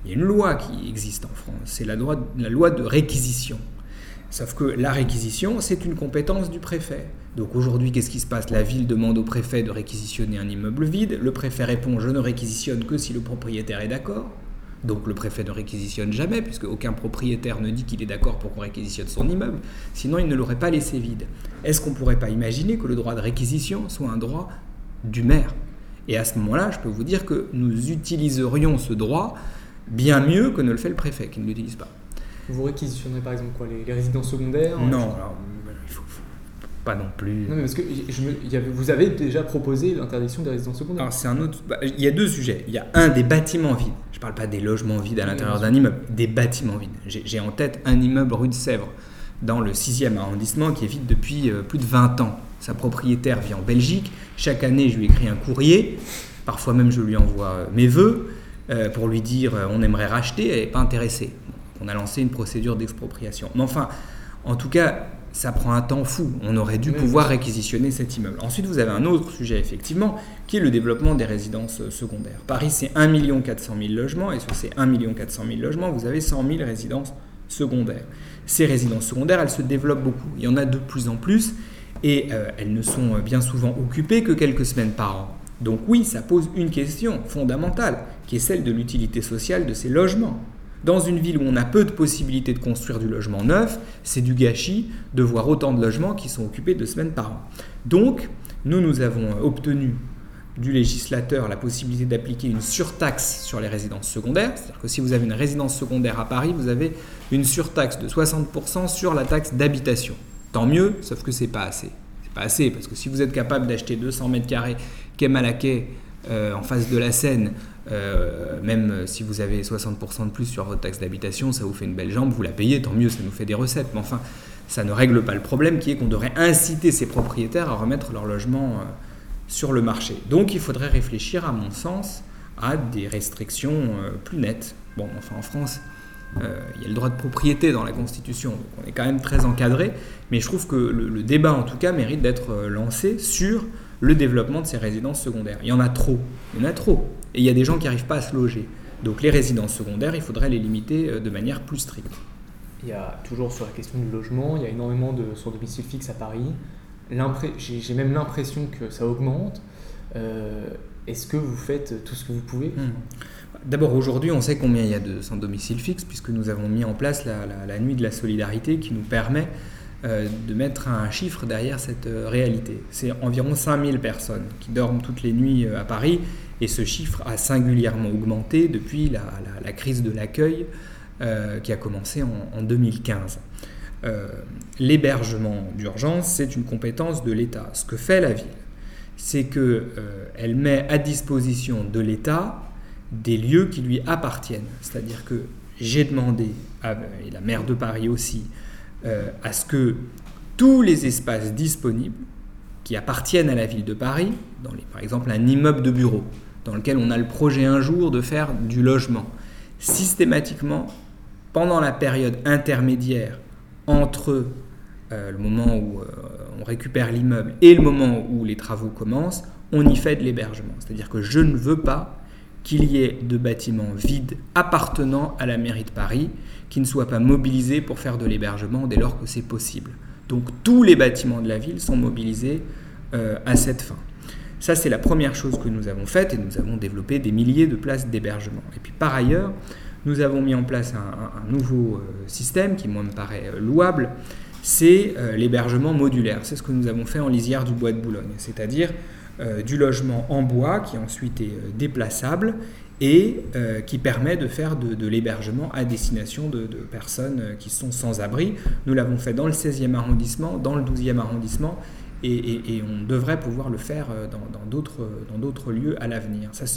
Il y a une loi qui existe en France, c'est la loi, la loi de réquisition. Sauf que la réquisition, c'est une compétence du préfet. Donc aujourd'hui, qu'est-ce qui se passe ? La ville demande au préfet de réquisitionner un immeuble vide. Le préfet répond « je ne réquisitionne que si le propriétaire est d'accord ». Donc le préfet ne réquisitionne jamais, puisque aucun propriétaire ne dit qu'il est d'accord pour qu'on réquisitionne son immeuble. Sinon, il ne l'aurait pas laissé vide. Est-ce qu'on ne pourrait pas imaginer que le droit de réquisition soit un droit du maire ? Et à ce moment-là, je peux vous dire que nous utiliserions ce droit bien mieux que ne le fait le préfet, qui ne l'utilise pas. Vous réquisitionnerez par exemple quoi, les, les résidences secondaires ? Non, alors, il faut, faut pas non plus. Non, mais parce que je me, il y avait, vous avez déjà proposé l'interdiction des résidences secondaires. Alors c'est un autre. Bah, il y a deux sujets. Il y a un des bâtiments vides. Je ne parle pas des logements vides à l'intérieur d'un immeuble, des bâtiments vides. J'ai, j'ai en tête un immeuble rue de Sèvres, dans le sixième arrondissement, qui est vide depuis euh, plus de vingt ans. Sa propriétaire vit en Belgique. Chaque année, je lui écris un courrier. Parfois même, je lui envoie euh, mes vœux euh, pour lui dire euh, on aimerait racheter. Elle n'est pas intéressée. On a lancé une procédure d'expropriation. Mais enfin, en tout cas, ça prend un temps fou. On aurait dû oui, pouvoir réquisitionner cet immeuble. Ensuite, vous avez un autre sujet, effectivement, qui est le développement des résidences secondaires. Paris, c'est un million quatre cent mille logements, et sur ces un million quatre cent mille logements, vous avez cent mille résidences secondaires. Ces résidences secondaires, elles se développent beaucoup. Il y en a de plus en plus, et euh, elles ne sont bien souvent occupées que quelques semaines par an. Donc oui, ça pose une question fondamentale, qui est celle de l'utilité sociale de ces logements. Dans une ville où on a peu de possibilités de construire du logement neuf, c'est du gâchis de voir autant de logements qui sont occupés deux semaines par an. Donc, nous, nous avons obtenu du législateur la possibilité d'appliquer une surtaxe sur les résidences secondaires. C'est-à-dire que si vous avez une résidence secondaire à Paris, vous avez une surtaxe de soixante pour cent sur la taxe d'habitation. Tant mieux, sauf que c'est pas assez. C'est pas assez, parce que si vous êtes capable d'acheter deux cents mètres carrés quai Malaquais euh, en face de la Seine, Euh, même si vous avez soixante pour cent de plus sur votre taxe d'habitation, ça vous fait une belle jambe, vous la payez, tant mieux, ça nous fait des recettes. Mais enfin, ça ne règle pas le problème qui est qu'on devrait inciter ces propriétaires à remettre leur logement euh, sur le marché. Donc il faudrait réfléchir, à mon sens, à des restrictions euh, plus nettes. Bon, enfin en France, euh, il y a le droit de propriété dans la Constitution, donc on est quand même très encadré, mais je trouve que le, le débat en tout cas mérite d'être euh, lancé sur le développement de ces résidences secondaires. Il y en a trop, il y en a trop. Et il y a des gens qui n'arrivent pas à se loger. Donc les résidences secondaires, il faudrait les limiter de manière plus stricte. Il y a toujours sur la question du logement, il y a énormément de sur domicile fixe à Paris. L'impré- j'ai, j'ai même l'impression que ça augmente. Euh, est-ce que vous faites tout ce que vous pouvez ? Hum. D'abord, aujourd'hui, on sait combien il y a de sans domicile fixe, puisque nous avons mis en place la, la, la nuit de la solidarité qui nous permet euh, de mettre un chiffre derrière cette euh, réalité. C'est environ cinq mille personnes qui dorment toutes les nuits euh, à Paris. Et ce chiffre a singulièrement augmenté depuis la, la, la crise de l'accueil euh, qui a commencé en, en deux mille quinze. Euh, l'hébergement d'urgence, c'est une compétence de l'État. Ce que fait la ville, c'est qu'elle euh, met à disposition de l'État des lieux qui lui appartiennent. C'est-à-dire que j'ai demandé, à, et la maire de Paris aussi, euh, à ce que tous les espaces disponibles qui appartiennent à la ville de Paris, dans les, par exemple un immeuble de bureau, dans lequel on a le projet un jour de faire du logement, systématiquement, pendant la période intermédiaire entre euh, le moment où euh, on récupère l'immeuble et le moment où les travaux commencent, on y fait de l'hébergement. C'est-à-dire que je ne veux pas qu'il y ait de bâtiments vides appartenant à la mairie de Paris qui ne soient pas mobilisés pour faire de l'hébergement dès lors que c'est possible. Donc tous les bâtiments de la ville sont mobilisés euh, à cette fin. Ça, c'est la première chose que nous avons faite et nous avons développé des milliers de places d'hébergement. Et puis par ailleurs, nous avons mis en place un, un, un nouveau euh, système qui, moi, me paraît euh, louable, c'est euh, l'hébergement modulaire. C'est ce que nous avons fait en lisière du Bois de Boulogne, c'est-à-dire euh, du logement en bois qui ensuite est euh, déplaçable et euh, qui permet de faire de, de l'hébergement à destination de, de personnes euh, qui sont sans abri. Nous l'avons fait dans le seizième arrondissement, dans le douzième arrondissement, et, et, et on devrait pouvoir le faire dans, dans, d'autres, dans d'autres lieux à l'avenir. Ça,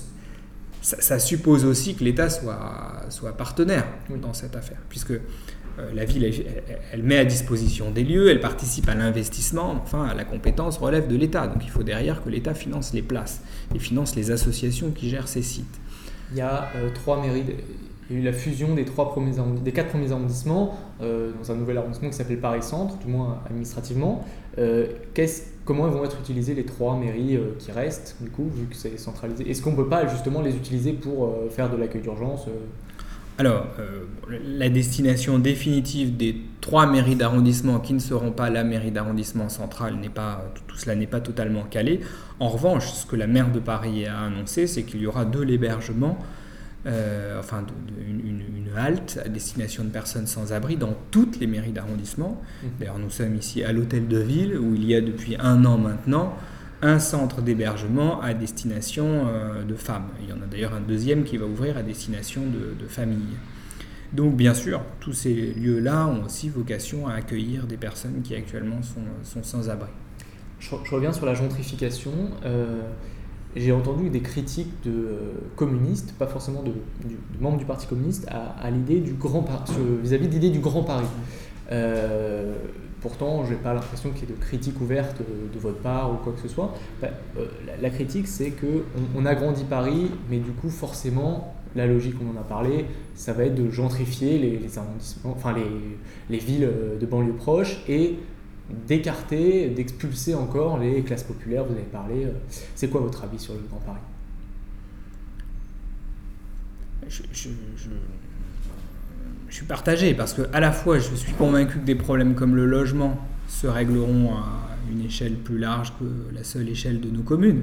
ça, ça suppose aussi que l'État soit, soit partenaire dans cette affaire, puisque euh, la ville, elle, elle met à disposition des lieux, elle participe à l'investissement, enfin, la compétence relève de l'État. Donc il faut derrière que l'État finance les places et finance les associations qui gèrent ces sites. Il y a euh, trois mairies, il y a eu la fusion des, trois premiers des quatre premiers arrondissements euh, dans un nouvel arrondissement qui s'appelle Paris-Centre, du moins administrativement. Euh, comment vont être utilisées les trois mairies euh, qui restent, du coup, vu que c'est centralisé ? Est-ce qu'on ne peut pas justement les utiliser pour euh, faire de l'accueil d'urgence euh... Alors, euh, la destination définitive des trois mairies d'arrondissement qui ne seront pas la mairie d'arrondissement centrale, n'est pas, tout, tout cela n'est pas totalement calé. En revanche, ce que la maire de Paris a annoncé, c'est qu'il y aura de l'hébergement, euh, enfin de, de, une, une, une halte à destination de personnes sans abri dans toutes les mairies d'arrondissement. Mmh. D'ailleurs, nous sommes ici à l'hôtel de ville, où il y a depuis un an maintenant un centre d'hébergement à destination euh, de femmes. Il y en a d'ailleurs un deuxième qui va ouvrir à destination de, de familles. Donc bien sûr, tous ces lieux-là ont aussi vocation à accueillir des personnes qui actuellement sont, sont sans abri. Je, je reviens sur la gentrification. Euh, j'ai entendu des critiques de euh, communistes, pas forcément de, du, de membres du Parti communiste, à, à l'idée du grand Paris, vis-à-vis de l'idée du Grand Paris. Euh, Pourtant, je n'ai pas l'impression qu'il y ait de critique ouverte de votre part ou quoi que ce soit. Enfin, euh, la, la critique, c'est qu'on on agrandit Paris, mais du coup, forcément, la logique, on en a parlé, ça va être de gentrifier les, les arrondissements, enfin les, les villes de banlieue proches et d'écarter, d'expulser encore les classes populaires. Vous avez parlé. C'est quoi votre avis sur le Grand Paris ? je, je, je... Je suis partagé parce que à la fois je suis convaincu que des problèmes comme le logement se régleront à une échelle plus large que la seule échelle de nos communes.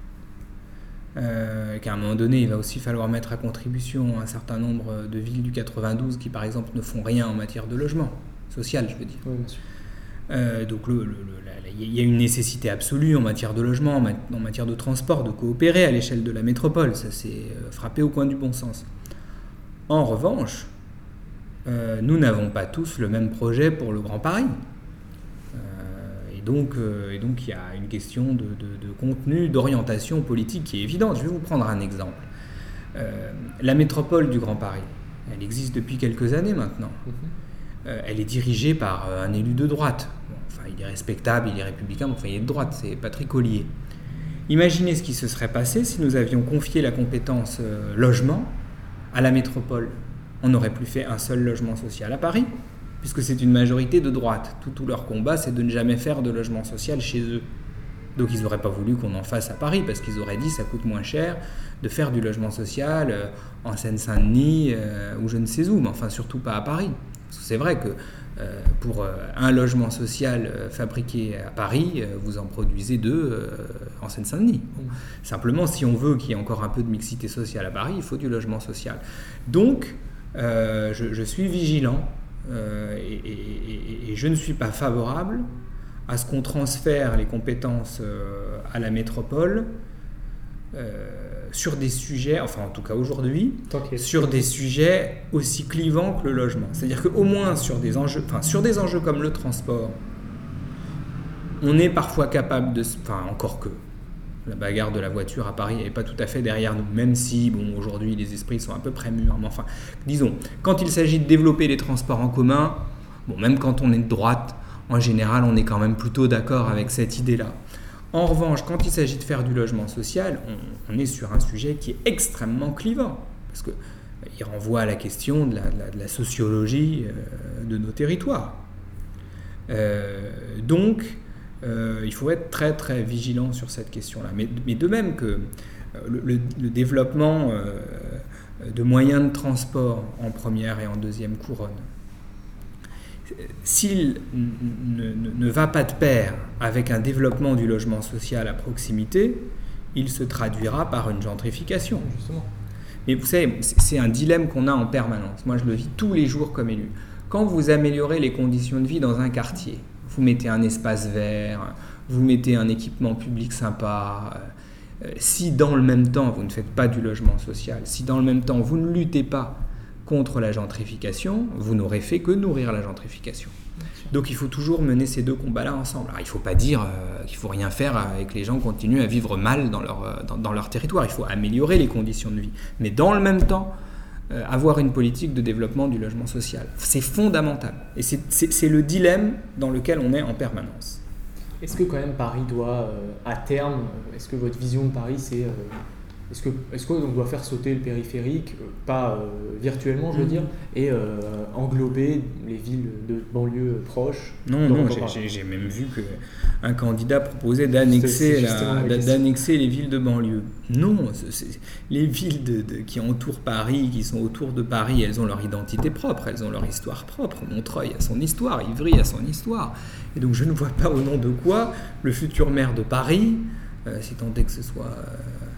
Euh, qu'à un moment donné, il va aussi falloir mettre à contribution un certain nombre de villes du quatre-vingt-douze qui, par exemple, ne font rien en matière de logement social, je veux dire. Oui, bien sûr. Euh, donc il y a une nécessité absolue en matière de logement, en, ma- en matière de transport, de coopérer à l'échelle de la métropole. Ça s'est frappé au coin du bon sens. En revanche, Euh, nous n'avons pas tous le même projet pour le Grand Paris. Euh, et donc, euh, et donc, il y a une question de, de, de contenu, d'orientation politique qui est évidente. Je vais vous prendre un exemple. Euh, la métropole du Grand Paris, elle existe depuis quelques années maintenant. Euh, elle est dirigée par un élu de droite. Bon, enfin, il est respectable, il est républicain, mais enfin, il est de droite, c'est Patrick Ollier. Imaginez ce qui se serait passé si nous avions confié la compétence euh, logement à la métropole. On n'aurait plus fait un seul logement social à Paris, puisque c'est une majorité de droite. Tout, tout leur combat, c'est de ne jamais faire de logement social chez eux. Donc ils n'auraient pas voulu qu'on en fasse à Paris, parce qu'ils auraient dit que ça coûte moins cher de faire du logement social euh, en Seine-Saint-Denis euh, ou je ne sais où, mais enfin surtout pas à Paris. Parce que c'est vrai que euh, pour euh, un logement social euh, fabriqué à Paris, euh, vous en produisez deux euh, en Seine-Saint-Denis. Bon. Simplement, si on veut qu'il y ait encore un peu de mixité sociale à Paris, il faut du logement social. Donc, Euh, je, je suis vigilant euh, et, et, et, et je ne suis pas favorable à ce qu'on transfère les compétences euh, à la métropole euh, sur des sujets, enfin en tout cas aujourd'hui, sur des sujets aussi clivants que le logement. C'est-à-dire qu'au moins sur des enjeux, enfin sur des enjeux comme le transport, on est parfois capable de, enfin encore que, la bagarre de la voiture à Paris n'est pas tout à fait derrière nous, même si, bon, aujourd'hui, les esprits sont à peu près mûrs. Mais enfin, disons, quand il s'agit de développer les transports en commun, bon, même quand on est de droite, en général, on est quand même plutôt d'accord avec cette idée-là. En revanche, quand il s'agit de faire du logement social, on, on est sur un sujet qui est extrêmement clivant, parce qu'il renvoie à la question de la, de la, de la sociologie euh, de nos territoires. Euh, donc, Euh, il faut être très très vigilant sur cette question-là. Mais, mais de même que euh, le, le développement euh, de moyens de transport en première et en deuxième couronne, s'il ne, ne, ne va pas de pair avec un développement du logement social à proximité, il se traduira par une gentrification. Justement. Mais vous savez, c'est un dilemme qu'on a en permanence. Moi, je le vis tous les jours comme élu. Quand vous améliorez les conditions de vie dans un quartier, vous mettez un espace vert, vous mettez un équipement public sympa. Euh, si dans le même temps, vous ne faites pas du logement social, si dans le même temps, vous ne luttez pas contre la gentrification, vous n'aurez fait que nourrir la gentrification. Donc il faut toujours mener ces deux combats-là ensemble. Alors, il ne faut pas dire euh, qu'il ne faut rien faire et que les gens continuent à vivre mal dans leur, dans, dans leur territoire. Il faut améliorer les conditions de vie. Mais dans le même temps, Euh, avoir une politique de développement du logement social. C'est fondamental. Et c'est, c'est, c'est le dilemme dans lequel on est en permanence. Est-ce que quand même Paris doit, euh, à terme, est-ce que votre vision de Paris, c'est euh, Est-ce que, est-ce qu'on doit faire sauter le périphérique, euh, pas euh, virtuellement je veux mmh. dire, et euh, englober les villes de banlieue proches? Non, non, j'ai, j'ai, j'ai même vu qu'un candidat proposait d'annexer, c'est, c'est la, d'annexer les villes de banlieue. Non, c'est, c'est, les villes de, de, qui entourent Paris, qui sont autour de Paris, elles ont leur identité propre, elles ont leur histoire propre. Montreuil a son histoire, Ivry a son histoire. Et donc je ne vois pas au nom de quoi le futur maire de Paris, euh, si tant est que ce soit... Euh,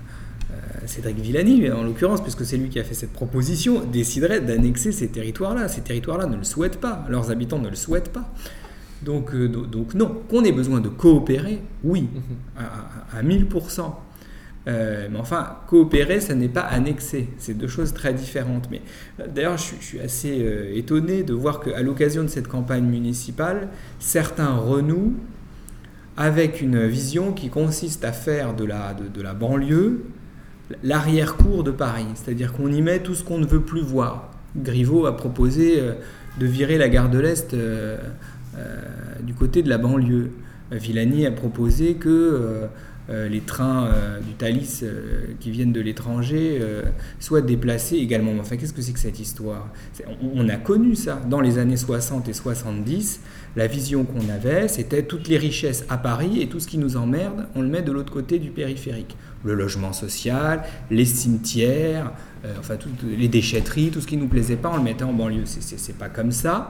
Cédric Villani, en l'occurrence, puisque c'est lui qui a fait cette proposition, déciderait d'annexer ces territoires-là. Ces territoires-là ne le souhaitent pas, leurs habitants ne le souhaitent pas. Donc, euh, donc non, qu'on ait besoin de coopérer, oui, à, à, à mille pour cent. Euh, mais enfin, coopérer, ça n'est pas annexer. C'est deux choses très différentes. Mais d'ailleurs, je, je suis assez euh, étonné de voir qu'à l'occasion de cette campagne municipale, certains renouent avec une vision qui consiste à faire de la, de, de la banlieue l'arrière-cour de Paris, c'est-à-dire qu'on y met tout ce qu'on ne veut plus voir. Griveaux a proposé euh, de virer la gare de l'Est euh, euh, du côté de la banlieue. Villani a proposé que euh, euh, les trains euh, du Thalys euh, qui viennent de l'étranger euh, soient déplacés également. Enfin, qu'est-ce que c'est que cette histoire ? c'est, on, on a connu ça dans les années soixante et soixante-dix. La vision qu'on avait, c'était toutes les richesses à Paris et tout ce qui nous emmerde, on le met de l'autre côté du périphérique. Le logement social, les cimetières, euh, enfin toutes les déchetteries, tout ce qui ne nous plaisait pas, on le mettait en banlieue. C'est, c'est, c'est pas comme ça,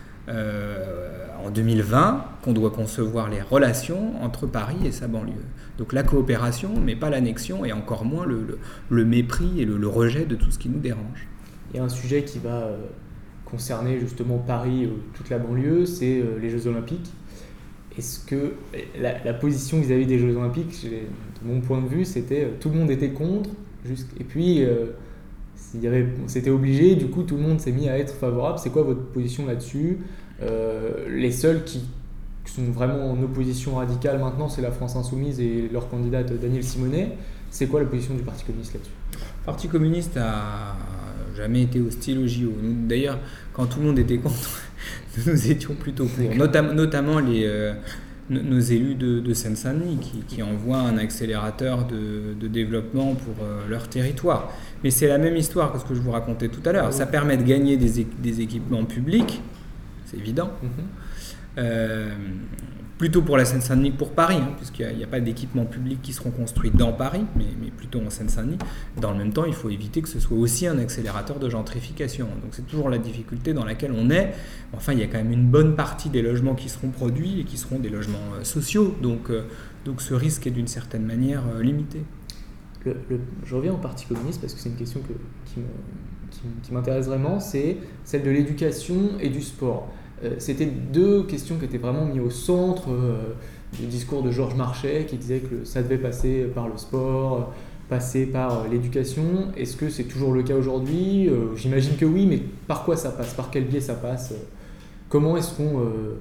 euh, en deux mille vingt, qu'on doit concevoir les relations entre Paris et sa banlieue. Donc la coopération, mais pas l'annexion, et encore moins le, le, le mépris et le, le rejet de tout ce qui nous dérange. Il y a un sujet qui va euh, concerner justement Paris, euh, toute la banlieue, c'est euh, les Jeux Olympiques. Est-ce que la, la position vis-à-vis des Jeux Olympiques, de mon point de vue, c'était euh, tout le monde était contre, et puis euh, il y avait, c'était obligé, du coup tout le monde s'est mis à être favorable. C'est quoi votre position là-dessus ? euh, Les seuls qui sont vraiment en opposition radicale maintenant, c'est la France Insoumise et leur candidate Danielle Simonet. C'est quoi la position du Parti communiste là-dessus ? Le Parti communiste a jamais été hostile au J O. Nous, d'ailleurs, quand tout le monde était contre, nous étions plutôt pour. Notam- notamment les, euh, n- nos élus de, de Seine-Saint-Denis qui, qui envoient un accélérateur de, de développement pour euh, leur territoire. Mais c'est la même histoire que ce que je vous racontais tout à l'heure. Ça permet de gagner des, é- des équipements publics, c'est évident. Mm-hmm. Euh, plutôt pour la Seine-Saint-Denis que pour Paris, hein, puisqu'il n'y a, a pas d'équipements publics qui seront construits dans Paris, mais, mais plutôt en Seine-Saint-Denis. Dans le même temps, il faut éviter que ce soit aussi un accélérateur de gentrification. Donc c'est toujours la difficulté dans laquelle on est. Enfin, il y a quand même une bonne partie des logements qui seront produits et qui seront des logements euh, sociaux. Donc, euh, donc ce risque est d'une certaine manière euh, limité. Le, le, je reviens au Parti communiste parce que c'est une question que, qui, me, qui, qui m'intéresse vraiment, c'est celle de l'éducation et du sport. Euh, c'était deux questions qui étaient vraiment mises au centre euh, du discours de Georges Marchais qui disait que ça devait passer par le sport, passer par euh, l'éducation. Est-ce que c'est toujours le cas aujourd'hui ? euh, J'imagine que oui, mais par quoi ça passe ? Par quel biais ça passe ? Comment est-ce qu'on euh,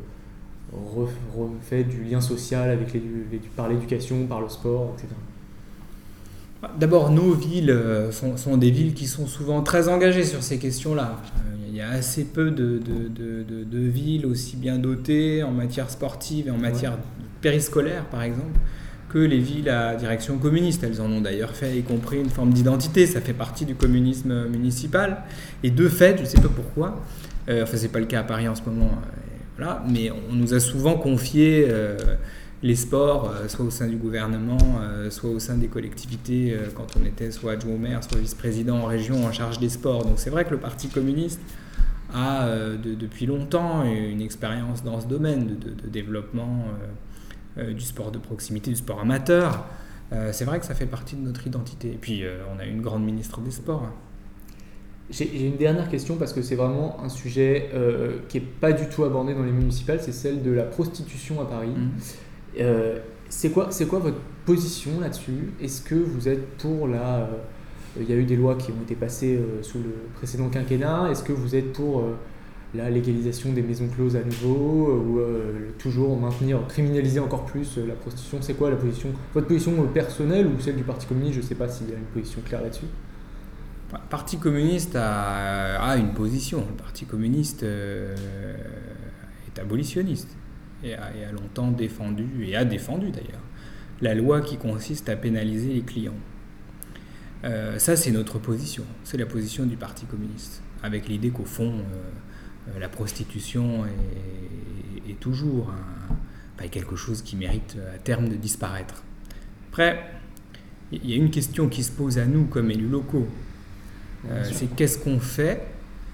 refait du lien social avec les, les, par l'éducation, par le sport, et cetera. D'abord, nos villes sont, sont des villes qui sont souvent très engagées sur ces questions-là. Il y a assez peu de, de, de, de, de villes aussi bien dotées en matière sportive et en matière ouais. périscolaire, par exemple, que les villes à direction communiste. Elles en ont d'ailleurs fait, y compris une forme d'identité. Ça fait partie du communisme municipal. Et de fait, je ne sais pas pourquoi, euh, enfin, c'est pas le cas à Paris en ce moment, euh, voilà, mais on nous a souvent confié euh, les sports, euh, soit au sein du gouvernement, euh, soit au sein des collectivités, euh, quand on était soit adjoint au maire, soit vice-président en région en charge des sports. Donc c'est vrai que le Parti communiste a euh, de, depuis longtemps une expérience dans ce domaine de, de, de développement euh, euh, du sport de proximité, du sport amateur. Euh, c'est vrai que ça fait partie de notre identité. Et puis euh, on a une grande ministre des Sports. J'ai, j'ai une dernière question parce que c'est vraiment un sujet euh, qui n'est pas du tout abordé dans les municipales, c'est celle de la prostitution à Paris. Mmh. Euh, c'est quoi, c'est quoi votre position là-dessus ? Est-ce que vous êtes pour la... Euh, il y a eu des lois qui ont été passées euh, sous le précédent quinquennat. Est-ce que vous êtes pour euh, la légalisation des maisons closes à nouveau euh, ou euh, toujours maintenir, criminaliser encore plus euh, la prostitution ? C'est quoi la position, votre position euh, personnelle ou celle du Parti communiste ? Je ne sais pas s'il y a une position claire là-dessus. Le Parti communiste a, a une position. Le Parti communiste euh, est abolitionniste. Et a, et a longtemps défendu, et a défendu d'ailleurs, la loi qui consiste à pénaliser les clients. Euh, ça, c'est notre position. C'est la position du Parti communiste, avec l'idée qu'au fond, euh, euh, la prostitution est, est toujours un, pas quelque chose qui mérite à terme de disparaître. Après, il y a une question qui se pose à nous comme élus locaux. Euh, c'est qu'est-ce qu'on fait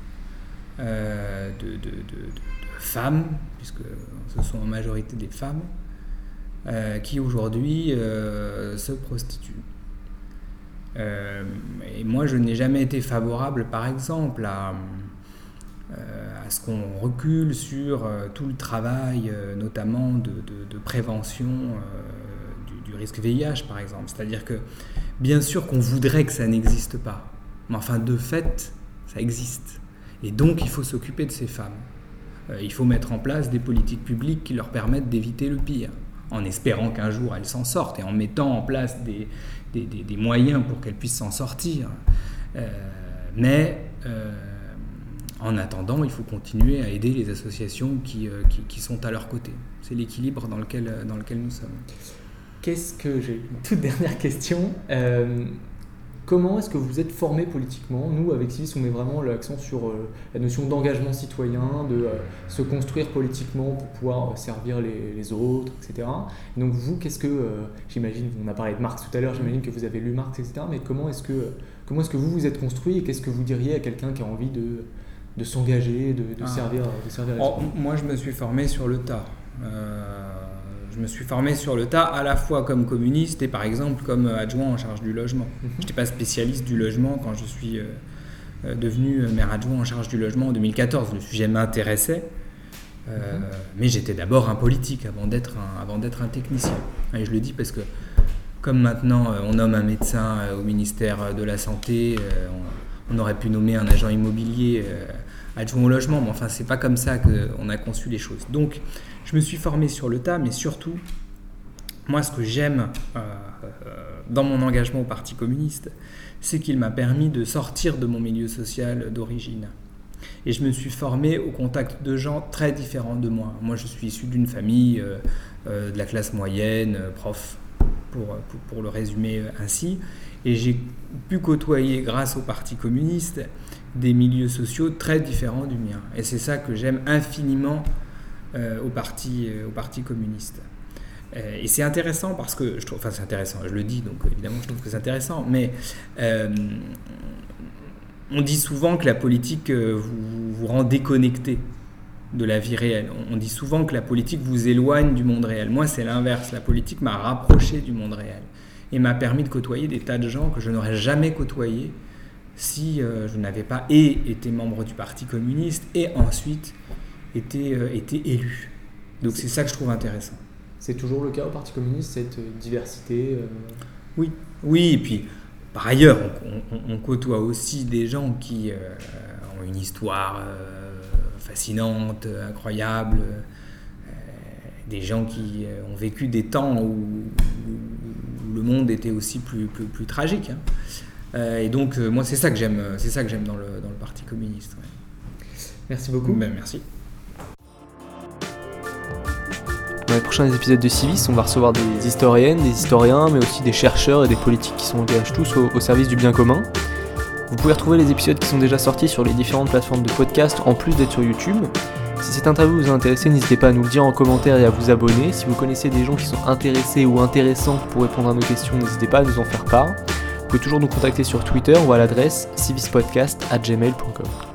euh, de, de, de, de, de femmes, puisque ce sont en majorité des femmes, euh, qui aujourd'hui euh, se prostituent. Euh, et moi, je n'ai jamais été favorable, par exemple, à, euh, à ce qu'on recule sur euh, tout le travail, euh, notamment de, de, de prévention euh, du, du risque V I H, par exemple. C'est-à-dire que, bien sûr qu'on voudrait que ça n'existe pas, mais enfin, de fait, ça existe. Et donc, il faut s'occuper de ces femmes. Euh, il faut mettre en place des politiques publiques qui leur permettent d'éviter le pire, en espérant qu'un jour elles s'en sortent et en mettant en place des, des, des, des moyens pour qu'elles puissent s'en sortir. Euh, mais euh, en attendant, il faut continuer à aider les associations qui, euh, qui, qui sont à leur côté. C'est l'équilibre dans lequel, dans lequel nous sommes. Qu'est-ce que j'ai une toute dernière question. Euh, comment est-ce que vous êtes formé politiquement ? Nous, avec Civis, on met vraiment l'accent sur euh, la notion d'engagement citoyen, de euh, se construire politiquement pour pouvoir euh, servir les, les autres, et cetera. Et donc vous, qu'est-ce que, euh, j'imagine, on a parlé de Marx tout à l'heure, j'imagine que vous avez lu Marx, et cetera. Mais comment est-ce que, comment est-ce que vous vous êtes construit et qu'est-ce que vous diriez à quelqu'un qui a envie de, de s'engager, de, de, ah. servir, de servir les oh, autres ? Moi, je me suis formé sur le tas. Euh... Je me suis formé sur le tas, à la fois comme communiste et par exemple comme adjoint en charge du logement. Mmh. Je n'étais pas spécialiste du logement quand je suis euh, devenu maire adjoint en charge du logement en deux mille quatorze. Le sujet m'intéressait, euh, mmh. mais j'étais d'abord un politique avant d'être un, avant d'être un technicien. Et je le dis parce que comme maintenant on nomme un médecin au ministère de la Santé, on, on aurait pu nommer un agent immobilier adjoint au logement, mais enfin c'est pas comme ça qu'on a conçu les choses. Donc je me suis formé sur le tas, mais surtout, moi ce que j'aime euh, euh, dans mon engagement au Parti communiste, c'est qu'il m'a permis de sortir de mon milieu social d'origine. Et je me suis formé au contact de gens très différents de moi. Moi je suis issu d'une famille euh, euh, de la classe moyenne, euh, prof, pour, pour, pour le résumer ainsi, et j'ai pu côtoyer grâce au Parti communiste des milieux sociaux très différents du mien. Et c'est ça que j'aime infiniment euh, au, parti, euh, au Parti communiste. Euh, et c'est intéressant parce que, je trouve, enfin c'est intéressant, je le dis, donc évidemment je trouve que c'est intéressant, mais euh, on dit souvent que la politique euh, vous, vous rend déconnecté de la vie réelle. On, on dit souvent que la politique vous éloigne du monde réel. Moi c'est l'inverse, la politique m'a rapproché du monde réel et m'a permis de côtoyer des tas de gens que je n'aurais jamais côtoyés si euh, je n'avais pas et été membre du Parti communiste et ensuite été, euh, été élu. Donc c'est ça que je trouve intéressant. C'est toujours le cas au Parti communiste, cette diversité euh... Oui, oui, et puis par ailleurs, on, on, on côtoie aussi des gens qui euh, ont une histoire euh, fascinante, incroyable, euh, des gens qui ont vécu des temps où, où le monde était aussi plus, plus, plus tragique. Hein. Euh, et donc, euh, moi, c'est ça que j'aime, c'est ça que j'aime dans le, dans le Parti communiste. Ouais. Merci beaucoup. Ben, merci. Dans les prochains épisodes de Civis, on va recevoir des historiennes, des historiens, mais aussi des chercheurs et des politiques qui sont engagés tous au, au service du bien commun. Vous pouvez retrouver les épisodes qui sont déjà sortis sur les différentes plateformes de podcast, en plus d'être sur YouTube. Si cette interview vous a intéressé, n'hésitez pas à nous le dire en commentaire et à vous abonner. Si vous connaissez des gens qui sont intéressés ou intéressants pour répondre à nos questions, n'hésitez pas à nous en faire part. Vous pouvez toujours nous contacter sur Twitter ou à l'adresse civispodcast arobase gmail point com.